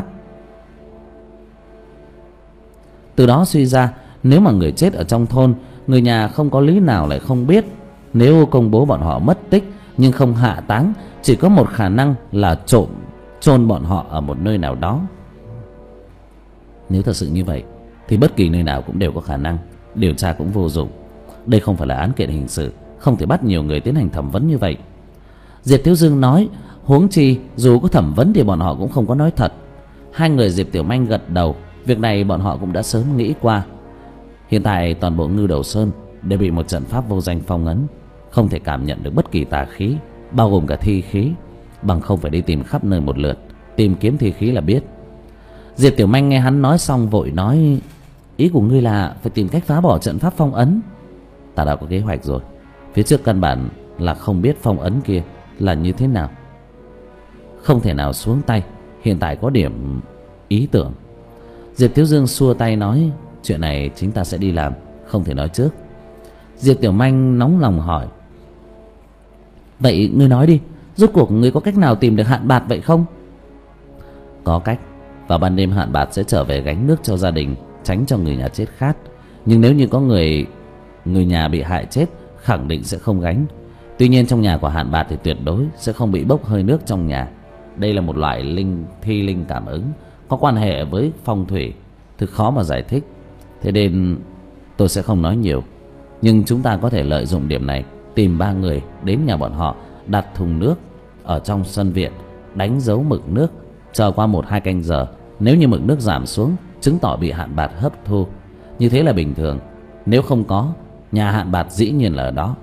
Từ đó suy ra, nếu mà người chết ở trong thôn, người nhà không có lý nào lại không biết. Nếu công bố bọn họ mất tích nhưng không hạ táng, chỉ có một khả năng là trộm chôn bọn họ ở một nơi nào đó. Nếu thật sự như vậy thì bất kỳ nơi nào cũng đều có khả năng, điều tra cũng vô dụng. Đây không phải là án kiện hình sự, không thể bắt nhiều người tiến hành thẩm vấn như vậy. Diệp Thiếu Dương nói. Huống chi dù có thẩm vấn thì bọn họ cũng không có nói thật. Hai người Diệp Tiểu Manh gật đầu. Việc này bọn họ cũng đã sớm nghĩ qua. Hiện tại toàn bộ Ngưu Đầu Sơn đều bị một trận pháp vô danh phong ấn, không thể cảm nhận được bất kỳ tà khí, bao gồm cả thi khí. bằng không phải đi tìm khắp nơi một lượt, tìm kiếm thi khí là biết. Diệp Tiểu Manh nghe hắn nói xong vội nói: Ý của ngươi là phải tìm cách phá bỏ trận pháp phong ấn. Ta đã có kế hoạch rồi. Phía trước căn bản là không biết phong ấn kia là như thế nào, không thể nào xuống tay. Hiện tại có điểm ý tưởng. Diệp Thiếu Dương xua tay nói: Chuyện này chính ta sẽ đi làm, không thể nói trước. Diệp Tiểu Manh nóng lòng hỏi: Vậy ngươi nói đi, rốt cuộc ngươi có cách nào tìm được Hạn Bạt vậy không? Có cách. Vào ban đêm Hạn Bạt sẽ trở về gánh nước cho gia đình, tránh cho người nhà chết khát. Nhưng nếu như có người người nhà bị hại chết, khẳng định sẽ không gánh. Tuy nhiên trong nhà của Hạn Bạt thì tuyệt đối sẽ không bị bốc hơi nước trong nhà. Đây là một loại linh thi linh cảm ứng, có quan hệ với phong thủy, thực khó mà giải thích. Thế nên tôi sẽ không nói nhiều. Nhưng chúng ta có thể lợi dụng điểm này, tìm ba người đến nhà bọn họ, đặt thùng nước ở trong sân viện, đánh dấu mực nước, chờ qua một hai canh giờ. Nếu như mực nước giảm xuống, chứng tỏ bị Hạn Bạt hấp thu. Như thế là bình thường. Nếu không có, nhà Hạn Bạt dĩ nhiên là ở đó.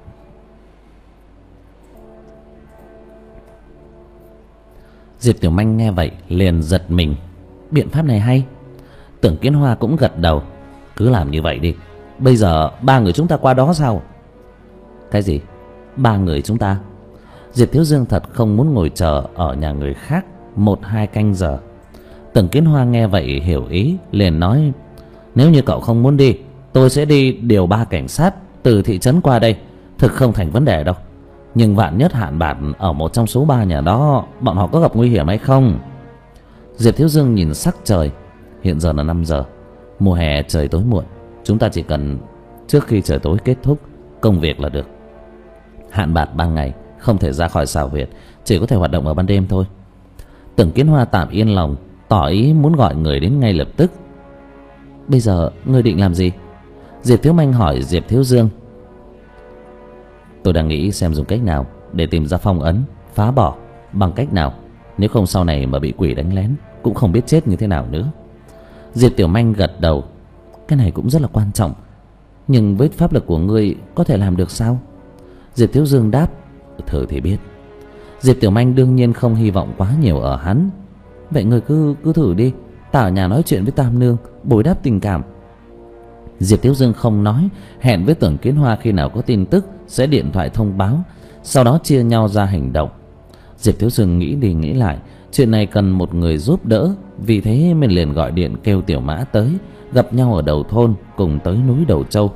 Diệp Tiểu Manh nghe vậy liền giật mình. Biện pháp này hay. Tưởng Kiến Hoa cũng gật đầu. Cứ làm như vậy đi. Bây giờ ba người chúng ta qua đó sao? Cái gì? Ba người chúng ta? Diệp Thiếu Dương thật không muốn ngồi chờ ở nhà người khác một hai canh giờ. Tưởng Kiến Hoa nghe vậy hiểu ý, liền nói: Nếu như cậu không muốn đi, tôi sẽ đi điều ba cảnh sát từ thị trấn qua đây. Thực không thành vấn đề đâu. Nhưng vạn nhất Hạn Bạt ở một trong số ba nhà đó, bọn họ có gặp nguy hiểm hay không? Diệp Thiếu Dương nhìn sắc trời. Hiện giờ là năm giờ. Mùa hè trời tối muộn, chúng ta chỉ cần trước khi trời tối kết thúc công việc là được. Hạn Bạt ban ngày không thể ra khỏi xào huyệt, chỉ có thể hoạt động ở ban đêm thôi. Tưởng Kiến Hoa tạm yên lòng, tỏ ý muốn gọi người đến ngay lập tức. Bây giờ ngươi định làm gì? Diệp Thiếu Manh hỏi Diệp Thiếu Dương. Tôi đang nghĩ xem dùng cách nào để tìm ra phong ấn, phá bỏ bằng cách nào. Nếu không sau này mà bị quỷ đánh lén, cũng không biết chết như thế nào nữa. Diệp Tiểu Manh gật đầu. Cái này cũng rất là quan trọng. Nhưng với pháp lực của ngươi có thể làm được sao? Diệp Thiếu Dương đáp: Thử thì biết. Diệp Tiểu Manh đương nhiên không hy vọng quá nhiều ở hắn. Vậy ngươi cứ cứ thử đi. Ta ở nhà nói chuyện với Tam Nương, bồi đáp tình cảm. Diệp Thiếu Dương không nói, hẹn với Tưởng Kiến Hoa khi nào có tin tức sẽ điện thoại thông báo, sau đó chia nhau ra hành động. Diệp Thiếu Dương nghĩ đi nghĩ lại, chuyện này cần một người giúp đỡ, vì thế mình liền gọi điện kêu Tiểu Mã tới, gặp nhau ở đầu thôn, cùng tới núi Đầu Châu.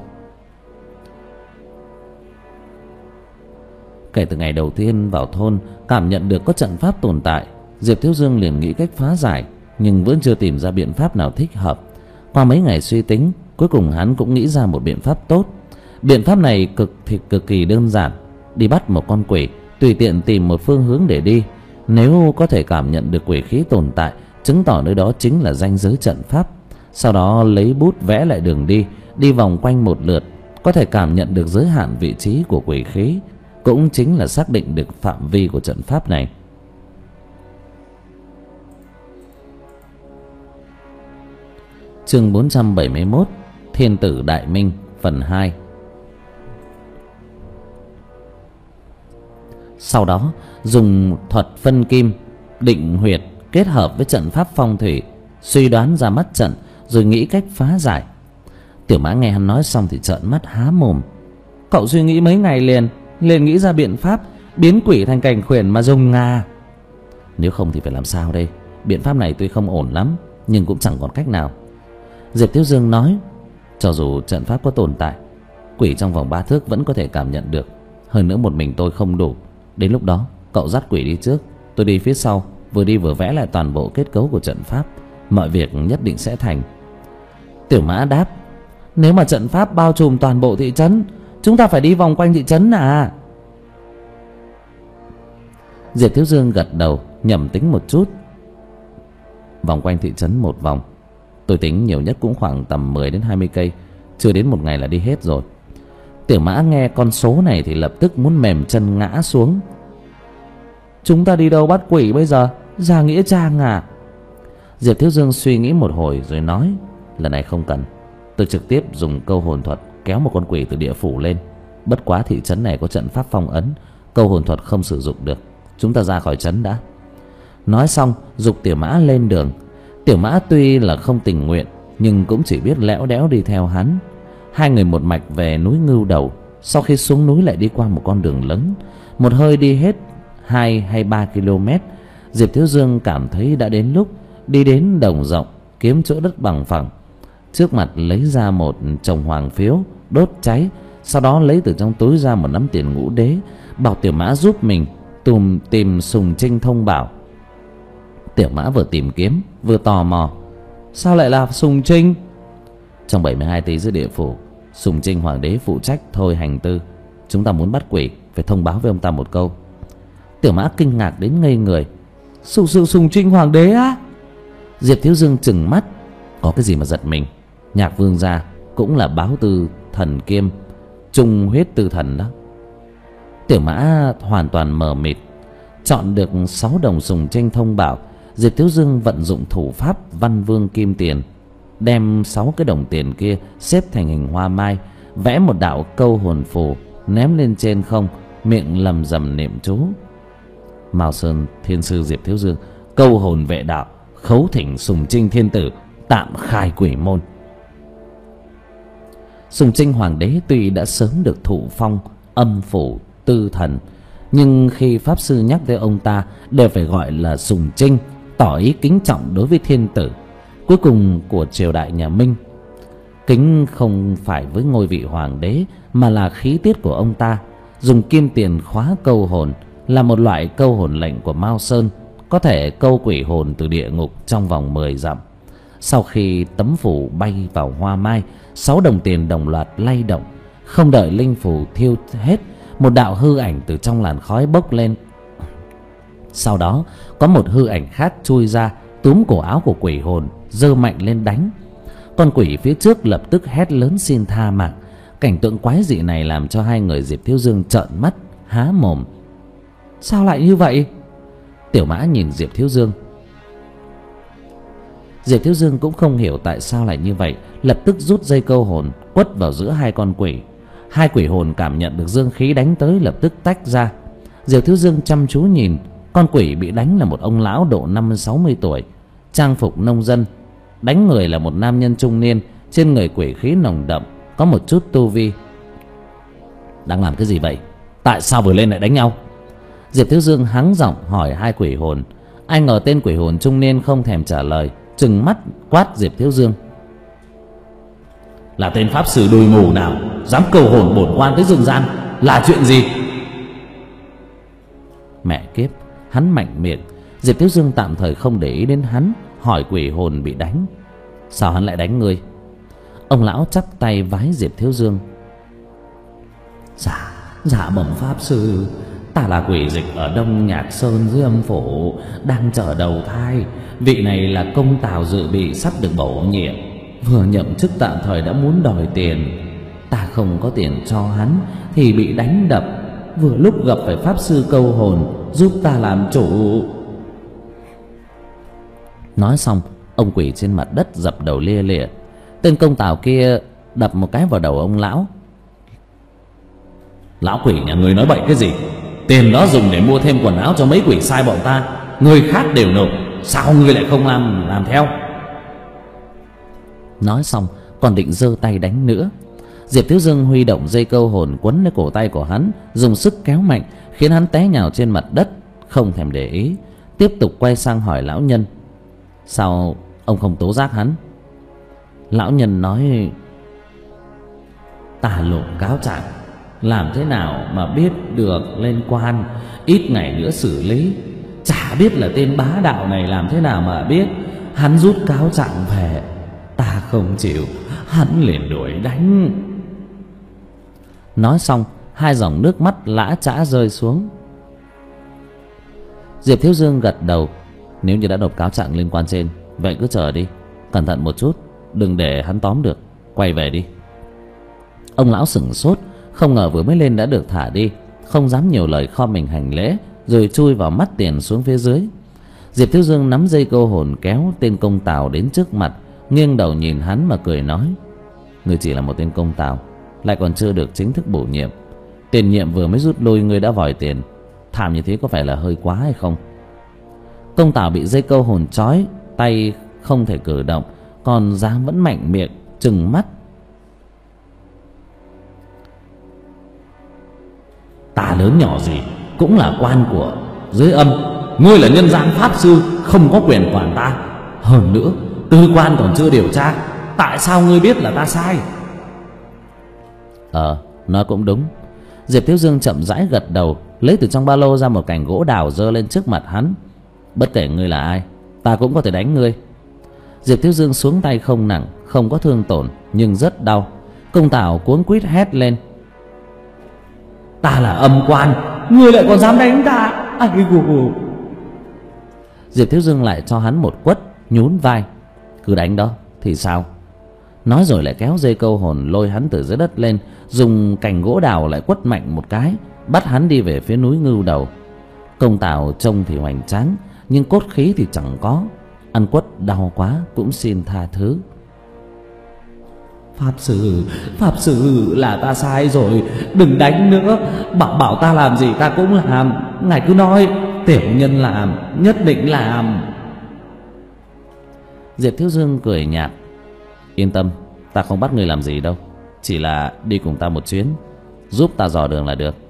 Kể từ ngày đầu tiên vào thôn, cảm nhận được có trận pháp tồn tại, Diệp Thiếu Dương liền nghĩ cách phá giải, nhưng vẫn chưa tìm ra biện pháp nào thích hợp. Qua mấy ngày suy tính, cuối cùng hắn cũng nghĩ ra một biện pháp tốt. Biện pháp này cực thì cực kỳ đơn giản. Đi bắt một con quỷ, tùy tiện tìm một phương hướng để đi. Nếu có thể cảm nhận được quỷ khí tồn tại, chứng tỏ nơi đó chính là ranh giới trận pháp. Sau đó lấy bút vẽ lại đường đi, đi vòng quanh một lượt, có thể cảm nhận được giới hạn vị trí của quỷ khí, cũng chính là xác định được phạm vi của trận pháp này. Chương bốn trăm bảy mươi mốt, Thiên Tử Đại Minh phần hai. Sau đó dùng thuật phân kim, định huyệt kết hợp với trận pháp phong thủy, suy đoán ra mắt trận, rồi nghĩ cách phá giải. Tiểu Mã nghe hắn nói xong thì trợn mắt há mồm. Cậu suy nghĩ mấy ngày liền liền nghĩ ra biện pháp biến quỷ thành cảnh khuyển mà dùng à? Nếu không thì phải làm sao đây? Biện pháp này tuy không ổn lắm, nhưng cũng chẳng còn cách nào. Diệp Thiếu Dương nói: Cho dù trận pháp có tồn tại, quỷ trong vòng ba thước vẫn có thể cảm nhận được. Hơn nữa một mình tôi không đủ. Đến lúc đó cậu dắt quỷ đi trước, tôi đi phía sau, vừa đi vừa vẽ lại toàn bộ kết cấu của trận pháp. Mọi việc nhất định sẽ thành. Tiểu Mã đáp: Nếu mà trận pháp bao trùm toàn bộ thị trấn, chúng ta phải đi vòng quanh thị trấn à? Diệp Thiếu Dương gật đầu, nhẩm tính một chút. Vòng quanh thị trấn một vòng, tôi tính nhiều nhất cũng khoảng tầm mười đến hai mươi cây, chưa đến một ngày là đi hết rồi. Tiểu Mã nghe con số này thì lập tức muốn mềm chân ngã xuống. Chúng ta đi đâu bắt quỷ bây giờ? Ra nghĩa trang à? Diệp Thiếu Dương suy nghĩ một hồi rồi nói: Lần này không cần. Tôi trực tiếp dùng câu hồn thuật kéo một con quỷ từ địa phủ lên. Bất quá thị trấn này có trận pháp phong ấn, câu hồn thuật không sử dụng được, chúng ta ra khỏi trấn đã. Nói xong giục Tiểu Mã lên đường. Tiểu Mã tuy là không tình nguyện nhưng cũng chỉ biết lẽo đẽo đi theo hắn. Hai người một mạch về núi Ngưu Đầu. Sau khi xuống núi lại đi qua một con đường lớn. Một hơi đi hết hai hay ba km, Diệp Thiếu Dương cảm thấy đã đến lúc đi đến đồng rộng, kiếm chỗ đất bằng phẳng. Trước mặt lấy ra một chồng hoàng phiếu đốt cháy, sau đó lấy từ trong túi ra một nắm tiền ngũ đế, bảo Tiểu Mã giúp mình tùm tìm Sùng Trinh thông bảo. Tiểu Mã vừa tìm kiếm vừa tò mò, sao lại là Sùng Trinh? Trong bảy mươi hai tí dưới địa phủ, Sùng Trinh hoàng đế phụ trách thôi hành tư. Chúng ta muốn bắt quỷ phải thông báo với ông ta một câu. Tiểu Mã kinh ngạc đến ngây người. Sùng Sùng Sùng Trinh hoàng đế á? Diệp Thiếu Dương trừng mắt. Có cái gì mà giật mình? Nhạc Vương gia cũng là báo tư thần kiêm, trung huyết tư thần đó. Tiểu Mã hoàn toàn mờ mịt. Chọn được sáu đồng Sùng Trinh thông bảo, Diệp Thiếu Dương vận dụng thủ pháp Văn Vương Kim Tiền, đem sáu cái đồng tiền kia xếp thành hình hoa mai, vẽ một đạo câu hồn phù ném lên trên không, miệng lầm rầm niệm chú. Mao Sơn Thiên Sư Diệp Thiếu Dương câu hồn vệ đạo, khấu thỉnh Sùng Trinh thiên tử tạm khai quỷ môn. Sùng Trinh hoàng đế tuy đã sớm được thụ phong âm phủ tư thần, nhưng khi pháp sư nhắc tới ông ta đều phải gọi là Sùng Trinh, tỏ ý kính trọng đối với thiên tử cuối cùng của triều đại nhà Minh. Kính không phải với ngôi vị hoàng đế mà là khí tiết của ông ta. Dùng kim tiền khóa câu hồn là một loại câu hồn lệnh của Mao Sơn, có thể câu quỷ hồn từ địa ngục trong vòng mười dặm. Sau khi tấm phủ bay vào hoa mai, sáu đồng tiền đồng loạt lay động. Không đợi linh phủ thiêu hết, một đạo hư ảnh từ trong làn khói bốc lên. Sau đó có một hư ảnh khác chui ra, túm cổ áo của quỷ hồn, giơ mạnh lên đánh. Con quỷ phía trước lập tức hét lớn xin tha mạng. Cảnh tượng quái dị này làm cho hai người Diệp Thiếu Dương trợn mắt há mồm. Sao lại như vậy? Tiểu Mã nhìn Diệp Thiếu Dương. Diệp Thiếu Dương cũng không hiểu tại sao lại như vậy, lập tức rút dây câu hồn quất vào giữa hai con quỷ. Hai quỷ hồn cảm nhận được dương khí đánh tới lập tức tách ra. Diệp Thiếu Dương chăm chú nhìn, con quỷ bị đánh là một ông lão độ năm mươi sáu mươi tuổi, trang phục nông dân. Đánh người là một nam nhân trung niên, trên người quỷ khí nồng đậm, có một chút tu vi. Đang làm cái gì vậy? Tại sao vừa lên lại đánh nhau? Diệp Thiếu Dương hắng giọng hỏi hai quỷ hồn. Ai ngờ tên quỷ hồn trung niên không thèm trả lời, trừng mắt quát Diệp Thiếu Dương. Là tên pháp sư đùi mù nào dám câu hồn bổn quan tới dương gian? Là chuyện gì? Mẹ kiếp, hắn mạnh miệng. Diệp Thiếu Dương tạm thời không để ý đến hắn, hỏi quỷ hồn bị đánh. Sao hắn lại đánh ngươi? Ông lão chắp tay vái Diệp Thiếu Dương. Dạ, dạ bẩm pháp sư, ta là quỷ dịch ở Đông Nhạc Sơn dưới âm phủ, đang chờ đầu thai. Vị này là công tào dự bị sắp được bổ nhiệm, vừa nhậm chức tạm thời đã muốn đòi tiền. Ta không có tiền cho hắn thì bị đánh đập, vừa lúc gặp phải pháp sư câu hồn giúp ta làm chủ. Nói xong, ông quỷ trên mặt đất dập đầu lia lịa. Tên công tào kia đập một cái vào đầu ông lão. Lão quỷ nhà người nói bậy cái gì? Tiền đó dùng để mua thêm quần áo cho mấy quỷ sai bọn ta, người khác đều nộp, sao ngươi lại không làm làm theo? Nói xong còn định giơ tay đánh nữa. Diệp Thiếu Dương huy động dây câu hồn quấn lấy cổ tay của hắn, dùng sức kéo mạnh khiến hắn té nhào trên mặt đất, không thèm để ý, tiếp tục quay sang hỏi lão nhân. Sao ông không tố giác hắn? Lão nhân nói: Ta lộn cáo trạng, làm thế nào mà biết được lên quan, ít ngày nữa xử lý. Chả biết là tên bá đạo này làm thế nào mà biết. Hắn rút cáo trạng về, ta không chịu, hắn liền đuổi đánh. Nói xong hai dòng nước mắt lã chã rơi xuống. Diệp Thiếu Dương gật đầu. Nếu như đã nộp cáo trạng lên quan trên, vậy cứ chờ đi, cẩn thận một chút, đừng để hắn tóm được. Quay về đi. Ông lão sửng sốt, không ngờ vừa mới lên đã được thả đi, không dám nhiều lời, khom mình hành lễ rồi chui vào mắt tiền xuống phía dưới. Diệp Thiếu Dương nắm dây câu hồn kéo tên công tào đến trước mặt, nghiêng đầu nhìn hắn mà cười nói: Ngươi chỉ là một tên công tào, lại còn chưa được chính thức bổ nhiệm. Tiền nhiệm vừa mới rút lui, ngươi đã vòi tiền. Thảm như thế có phải là hơi quá hay không? Công Tảo bị dây câu hồn trói, tay không thể cử động, còn dám vẫn mạnh miệng trừng mắt. Ta lớn nhỏ gì cũng là quan của dưới âm, ngươi là nhân gian pháp sư, không có quyền quản ta. Hơn nữa tư quan còn chưa điều tra, tại sao ngươi biết là ta sai? Ờ, nói cũng đúng. Diệp Thiếu Dương chậm rãi gật đầu, lấy từ trong ba lô ra một cành gỗ đào giơ lên trước mặt hắn. Bất kể ngươi là ai, ta cũng có thể đánh ngươi. Diệp Thiếu Dương xuống tay không nặng, không có thương tổn, nhưng rất đau. Công Tảo cuống quýt hét lên: Ta là âm quan, ngươi lại còn dám đánh ta? Ai gù. Diệp Thiếu Dương lại cho hắn một quất, nhún vai: Cứ đánh đó thì sao? Nói rồi lại kéo dây câu hồn lôi hắn từ dưới đất lên, dùng cành gỗ đào lại quất mạnh một cái, bắt hắn đi về phía núi Ngưu Đầu. Công Tảo trông thì hoành tráng, nhưng cốt khí thì chẳng có. Ăn quất đau quá cũng xin tha thứ. Pháp sư, Pháp sư, là ta sai rồi, đừng đánh nữa. Bảo bảo ta làm gì ta cũng làm, ngài cứ nói tiểu nhân làm, nhất định làm. Diệp Thiếu Dương cười nhạt: Yên tâm, ta không bắt ngươi làm gì đâu, chỉ là đi cùng ta một chuyến, giúp ta dò đường là được.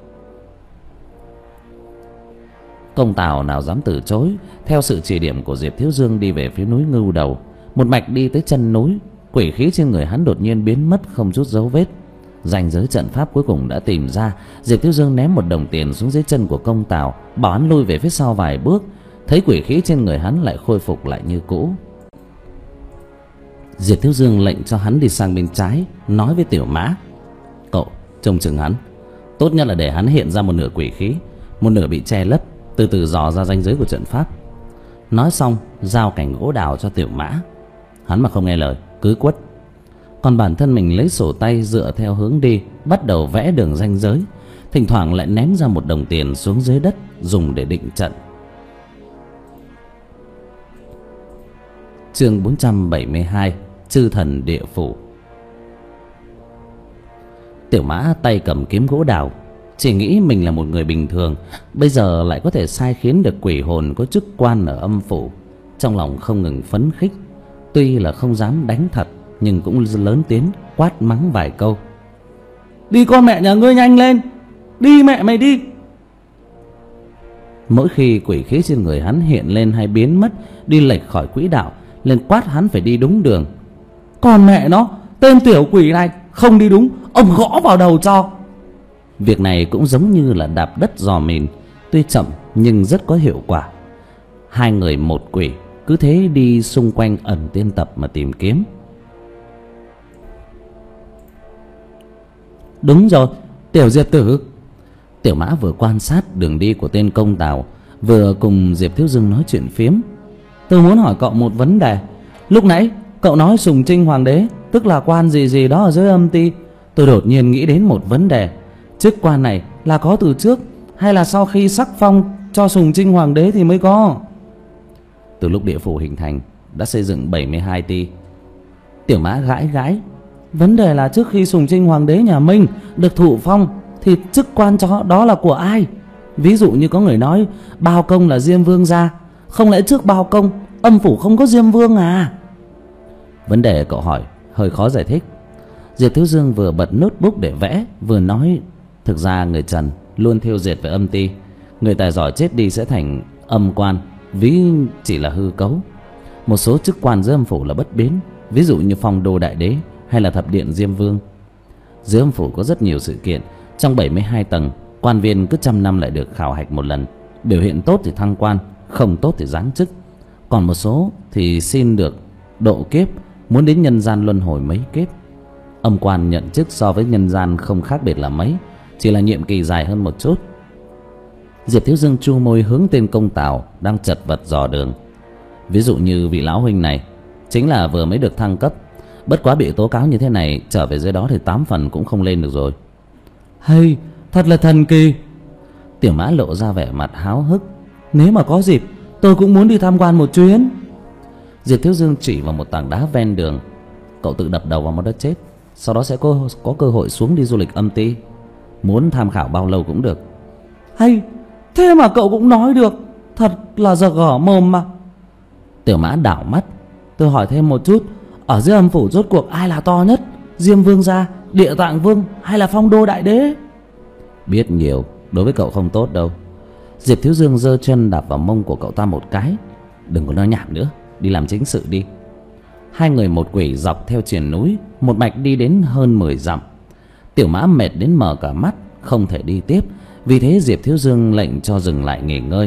Công Tảo nào dám từ chối, theo sự chỉ điểm của Diệp Thiếu Dương đi về phía núi Ngưu Đầu. Một mạch đi tới chân núi, quỷ khí trên người hắn đột nhiên biến mất không chút dấu vết. Ranh giới trận pháp cuối cùng đã tìm ra. Diệp Thiếu Dương ném một đồng tiền xuống dưới chân của Công Tảo, bảo hắn lui về phía sau vài bước. Thấy quỷ khí trên người hắn lại khôi phục lại như cũ. Diệp Thiếu Dương lệnh cho hắn đi sang bên trái, nói với Tiểu Mã: Cậu trông chừng hắn, tốt nhất là để hắn hiện ra một nửa quỷ khí, một nửa bị che lấp, từ từ dò ra ranh giới của trận pháp. Nói xong giao cành gỗ đào cho Tiểu Mã. Hắn mà không nghe lời cứ quất. Còn bản thân mình lấy sổ tay dựa theo hướng đi, bắt đầu vẽ đường ranh giới, thỉnh thoảng lại ném ra một đồng tiền xuống dưới đất dùng để định trận. Chương bốn trăm bảy mươi hai: Chư thần địa phủ. Tiểu Mã tay cầm kiếm gỗ đào, chỉ nghĩ mình là một người bình thường, bây giờ lại có thể sai khiến được quỷ hồn có chức quan ở âm phủ. Trong lòng không ngừng phấn khích. Tuy là không dám đánh thật, nhưng cũng lớn tiếng quát mắng vài câu: Đi con mẹ nhà ngươi nhanh lên, đi mẹ mày đi. Mỗi khi quỷ khí trên người hắn hiện lên hay biến mất, đi lệch khỏi quỹ đạo, lên quát hắn phải đi đúng đường. Còn mẹ nó, tên tiểu quỷ này không đi đúng, ông gõ vào đầu cho. Việc này cũng giống như là đạp đất dò mìn, tuy chậm nhưng rất có hiệu quả. Hai người một quỷ cứ thế đi xung quanh ẩn tiên tập mà tìm kiếm. Đúng rồi, Tiểu Diệp tử. Tiểu Mã vừa quan sát đường đi của tên Công Tảo, vừa cùng Diệp Thiếu Dương nói chuyện phiếm. Tôi muốn hỏi cậu một vấn đề. Lúc nãy cậu nói Sùng Trinh Hoàng đế tức là quan gì gì đó ở dưới âm ty. Tôi đột nhiên nghĩ đến một vấn đề. Chức quan này là có từ trước hay là sau khi sắc phong cho Sùng Trinh Hoàng đế thì mới có? Từ lúc địa phủ hình thành đã xây dựng bảy mươi hai ty. Tiểu Mã gãi gãi. Vấn đề là trước khi Sùng Trinh Hoàng đế nhà Minh được thụ phong thì chức quan cho đó là của ai? Ví dụ như có người nói Bao Công là Diêm Vương gia, không lẽ trước Bao Công âm phủ không có Diêm Vương à? Vấn đề cậu hỏi hơi khó giải thích. Diệp Thiếu Dương vừa bật notebook để vẽ, vừa nói: Thực ra người Trần luôn thiêu diệt về âm ty. Người tài giỏi chết đi sẽ thành âm quan, ví chỉ là hư cấu. Một số chức quan dưới âm phủ là bất biến, ví dụ như phong đô đại đế hay là thập điện Diêm Vương. Dưới âm phủ có rất nhiều sự kiện. Trong bảy mươi hai tầng, quan viên cứ trăm năm lại được khảo hạch một lần. Biểu hiện tốt thì thăng quan, không tốt thì giáng chức. Còn một số thì xin được độ kiếp, muốn đến nhân gian luân hồi mấy kiếp. Âm quan nhận chức so với nhân gian không khác biệt là mấy, chỉ là nhiệm kỳ dài hơn một chút. Diệp Thiếu Dương chu môi hướng tên Công Tảo đang chật vật dò đường. Ví dụ như vị lão huynh này chính là vừa mới được thăng cấp, bất quá bị tố cáo như thế này, trở về dưới đó thì tám phần cũng không lên được rồi. Hay, thật là thần kỳ. Tiểu Mã lộ ra vẻ mặt háo hức. Nếu mà có dịp tôi cũng muốn đi tham quan một chuyến. Diệp Thiếu Dương chỉ vào một tảng đá ven đường. Cậu tự đập đầu vào mặt đất chết, sau đó sẽ có, có cơ hội xuống đi du lịch âm ty. Muốn tham khảo bao lâu cũng được. Hay, Thế mà cậu cũng nói được, thật là giật gở mồm mà. Tiểu Mã đảo mắt. Tôi hỏi thêm một chút, ở dưới âm phủ rốt cuộc ai là to nhất? Diêm Vương gia, Địa Tạng Vương hay là Phong Đô Đại Đế? Biết nhiều đối với cậu không tốt đâu. Diệp Thiếu Dương giơ chân đạp vào mông của cậu ta một cái. Đừng có nói nhảm nữa, đi làm chính sự đi. Hai người một quỷ dọc theo triền núi, một mạch đi đến hơn mười dặm. Tiểu Mã mệt đến mở cả mắt, không thể đi tiếp. Vì thế Diệp Thiếu Dương lệnh cho dừng lại nghỉ ngơi.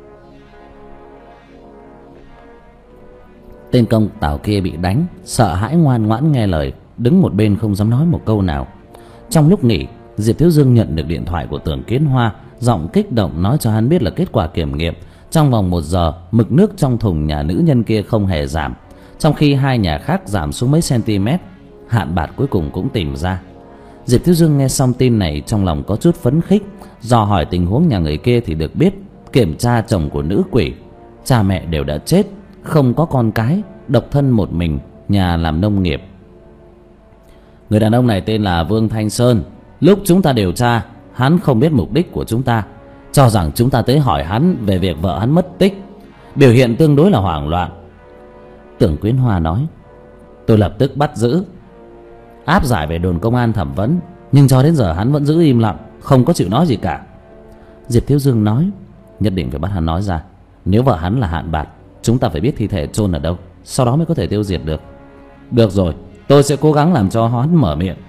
Tên công tào kia bị đánh, sợ hãi ngoan ngoãn nghe lời, đứng một bên không dám nói một câu nào. Trong lúc nghỉ, Diệp Thiếu Dương nhận được điện thoại của Tưởng Kiến Hoa, giọng kích động nói cho hắn biết là kết quả kiểm nghiệm. Trong vòng một giờ, mực nước trong thùng nhà nữ nhân kia không hề giảm, trong khi hai nhà khác giảm xuống mấy cm. Hạn bạt cuối cùng cũng tìm ra. Diệp Thiếu Dương nghe xong tin này trong lòng có chút phấn khích. Dò hỏi tình huống nhà người kia thì được biết kiểm tra chồng của nữ quỷ, cha mẹ đều đã chết, không có con cái, độc thân một mình, nhà làm nông nghiệp. Người đàn ông này tên là Vương Thanh Sơn. Lúc chúng ta điều tra, hắn không biết mục đích của chúng ta, cho rằng chúng ta tới hỏi hắn về việc vợ hắn mất tích, biểu hiện tương đối là hoảng loạn. Tưởng Quyến Hoa nói. Tôi lập tức bắt giữ, áp giải về đồn công an thẩm vấn, nhưng cho đến giờ hắn vẫn giữ im lặng, không có chịu nói gì cả. Diệp Thiếu Dương nói. Nhất định phải bắt hắn nói ra. Nếu vợ hắn là Hạn Bạt, chúng ta phải biết thi thể chôn ở đâu, sau đó mới có thể tiêu diệt được. Được rồi, tôi sẽ cố gắng làm cho hắn mở miệng.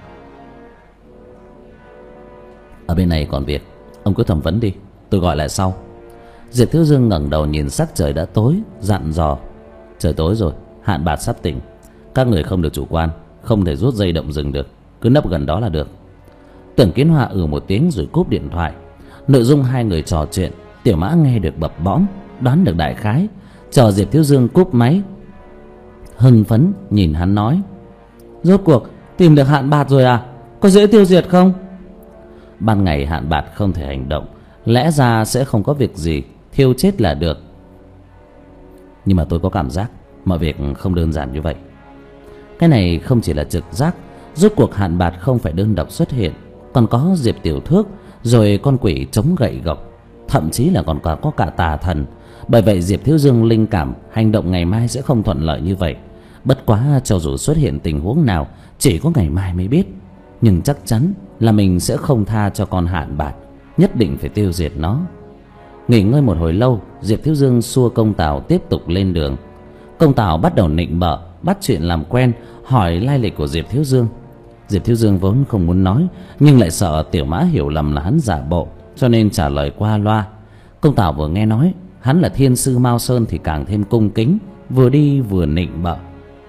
Ở bên này còn việc, ông cứ thẩm vấn đi, tôi gọi lại sau. Diệp Thiếu Dương ngẩng đầu nhìn sắc trời đã tối, dặn dò. Trời tối rồi, Hạn Bạt sắp tỉnh, các người không được chủ quan, không thể rút dây động rừng được, cứ nấp gần đó là được. Tưởng Kiến Hoa ừ một tiếng rồi cúp điện thoại. Nội dung hai người trò chuyện Tiểu Mã nghe được bập bõm, đoán được đại khái. Chờ Diệp Thiếu Dương cúp máy, hưng phấn nhìn hắn nói. Rốt cuộc tìm được Hạn Bạt rồi à? Có dễ tiêu diệt không? Ban ngày Hạn Bạt không thể hành động, lẽ ra sẽ không có việc gì, thiêu chết là được. Nhưng mà tôi có cảm giác mọi việc không đơn giản như vậy. Cái này không chỉ là trực giác. Rốt cuộc Hạn Bạt không phải đơn độc xuất hiện, còn có Diệp Tiểu Thước, rồi con quỷ chống gậy gộc, thậm chí là còn có, có cả tà thần. Bởi vậy Diệp Thiếu Dương linh cảm hành động ngày mai sẽ không thuận lợi như vậy. Bất quá cho dù xuất hiện tình huống nào, chỉ có ngày mai mới biết. Nhưng chắc chắn là mình sẽ không tha cho con Hạn Bạt, nhất định phải tiêu diệt nó. Nghỉ ngơi một hồi lâu, Diệp Thiếu Dương xua công tào tiếp tục lên đường. Công tào bắt đầu nịnh bợ, bắt chuyện làm quen, hỏi lai lịch của Diệp Thiếu Dương. Diệp Thiếu Dương vốn không muốn nói, nhưng lại sợ Tiểu Mã hiểu lầm là hắn giả bộ, cho nên trả lời qua loa. Công tào vừa nghe nói hắn là thiên sư Mao Sơn thì càng thêm cung kính, vừa đi vừa nịnh bợ.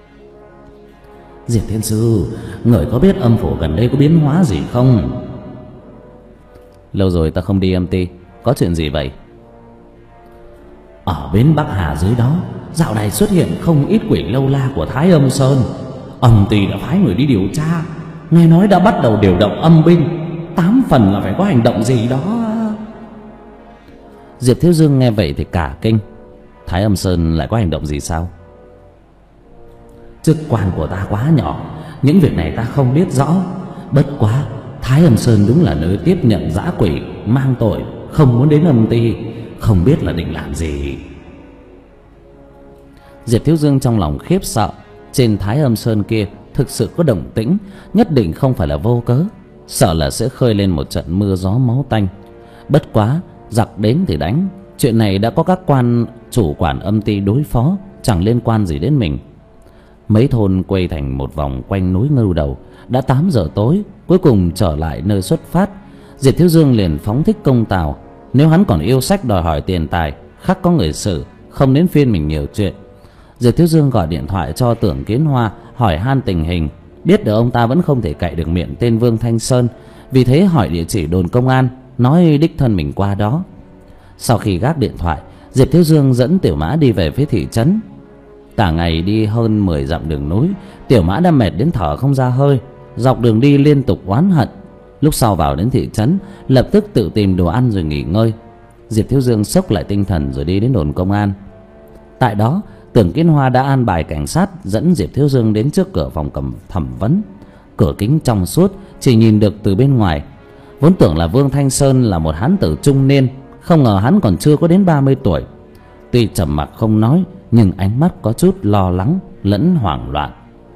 Diệp thiên sư, người có biết âm phủ gần đây có biến hóa gì không? Lâu rồi ta không đi âm ty, có chuyện gì vậy? Ở bến Bắc Hà dưới đó, dạo này xuất hiện không ít quỷ lâu la của Thái Âm Sơn. Âm ty đã phái người đi điều tra, nghe nói đã bắt đầu điều động âm binh, tám phần là phải có hành động gì đó. Diệp Thiếu Dương nghe vậy thì cả kinh. Thái Âm Sơn lại có hành động gì sao? Chức quan của ta quá nhỏ, những việc này ta không biết rõ. Bất quá Thái Âm Sơn đúng là nơi tiếp nhận dã quỷ mang tội, không muốn đến âm ty, không biết là định làm gì. Diệp Thiếu Dương trong lòng khiếp sợ. Trên Thái Âm Sơn kia thực sự có động tĩnh, nhất định không phải là vô cớ, sợ là sẽ khơi lên một trận mưa gió máu tanh. Bất quá giặc đến thì đánh, chuyện này đã có các quan chủ quản âm ty đối phó, chẳng liên quan gì đến mình. Mấy thôn quay thành một vòng quanh núi Ngưu Đầu. Đã tám giờ tối, cuối cùng trở lại nơi xuất phát. Diệp Thiếu Dương liền phóng thích công tào. Nếu hắn còn yêu sách đòi hỏi tiền tài, khắc có người xử, không đến phiên mình nhiều chuyện. Diệp Thiếu Dương gọi điện thoại cho Tưởng Kiến Hoa, hỏi han tình hình. Biết được ông ta vẫn không thể cậy được miệng tên Vương Thanh Sơn, vì thế hỏi địa chỉ đồn công an, nói đích thân mình qua đó. Sau khi gác điện thoại, Diệp Thiếu Dương dẫn Tiểu Mã đi về phía thị trấn. Cả ngày đi hơn mười dặm đường núi, Tiểu Mã đã mệt đến thở không ra hơi, dọc đường đi liên tục oán hận. Lúc sau vào đến thị trấn, lập tức tự tìm đồ ăn rồi nghỉ ngơi. Diệp Thiếu Dương xốc lại tinh thần rồi đi đến đồn công an. Tại đó, Tưởng Kiến Hoa đã an bài cảnh sát dẫn Diệp Thiếu Dương đến trước cửa phòng cầm thẩm vấn. Cửa kính trong suốt, chỉ nhìn được từ bên ngoài. Vốn tưởng là Vương Thanh Sơn là một hán tử trung niên, không ngờ hắn còn chưa có đến ba mươi tuổi. Tuy trầm mặc không nói, nhưng ánh mắt có chút lo lắng lẫn hoảng loạn.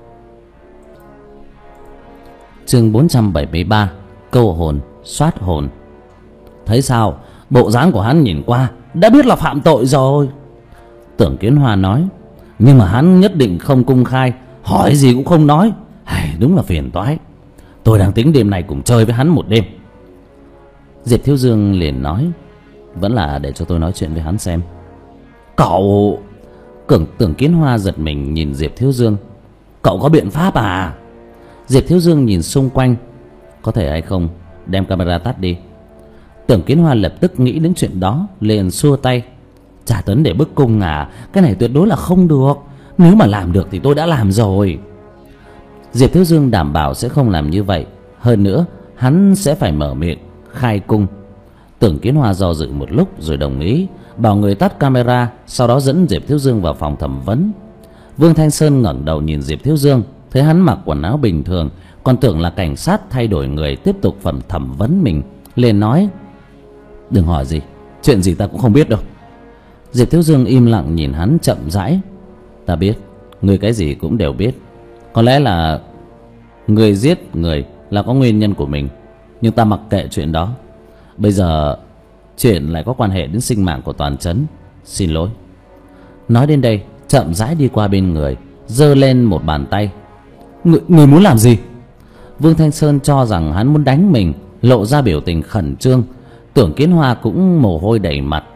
Chương bốn trăm bảy mươi ba. Câu hồn soát hồn. Thấy sao, bộ dáng của hắn nhìn qua đã biết là phạm tội rồi. Tưởng Kiến Hoa nói. Nhưng mà hắn nhất định không công khai, hỏi gì cũng không nói. Hay, đúng là phiền toái. Tôi đang tính đêm này cùng chơi với hắn một đêm. Diệp Thiếu Dương liền nói. Vẫn là để cho tôi nói chuyện với hắn xem. Cậu... Cường Tưởng Kiến Hoa giật mình nhìn Diệp Thiếu Dương. Cậu có biện pháp à? Diệp Thiếu Dương nhìn xung quanh. Có thể hay không đem camera tắt đi. Tưởng Kiến Hoa lập tức nghĩ đến chuyện đó, liền xua tay. Trả tấn để bức cung à? Cái này tuyệt đối là không được. Nếu mà làm được thì tôi đã làm rồi. Diệp Thiếu Dương đảm bảo sẽ không làm như vậy. Hơn nữa hắn sẽ phải mở miệng khai cung. Tưởng Kiến Hoa do dự một lúc rồi đồng ý, bảo người tắt camera, sau đó dẫn Diệp Thiếu Dương vào phòng thẩm vấn. Vương Thanh Sơn ngẩng đầu nhìn Diệp Thiếu Dương, thấy hắn mặc quần áo bình thường, còn tưởng là cảnh sát thay đổi người tiếp tục phẩm thẩm vấn mình, liền nói. Đừng hỏi gì, chuyện gì ta cũng không biết đâu. Diệp Thiếu Dương im lặng nhìn hắn chậm rãi. Ta biết, người cái gì cũng đều biết. Có lẽ là người giết người là có nguyên nhân của mình, nhưng ta mặc kệ chuyện đó. Bây giờ chuyện lại có quan hệ đến sinh mạng của toàn trấn. Xin lỗi. Nói đến đây chậm rãi đi qua bên người, giơ lên một bàn tay. Người, người muốn làm gì? Vương Thanh Sơn cho rằng hắn muốn đánh mình, lộ ra biểu tình khẩn trương. Tưởng Kiến Hoa cũng mồ hôi đầy mặt.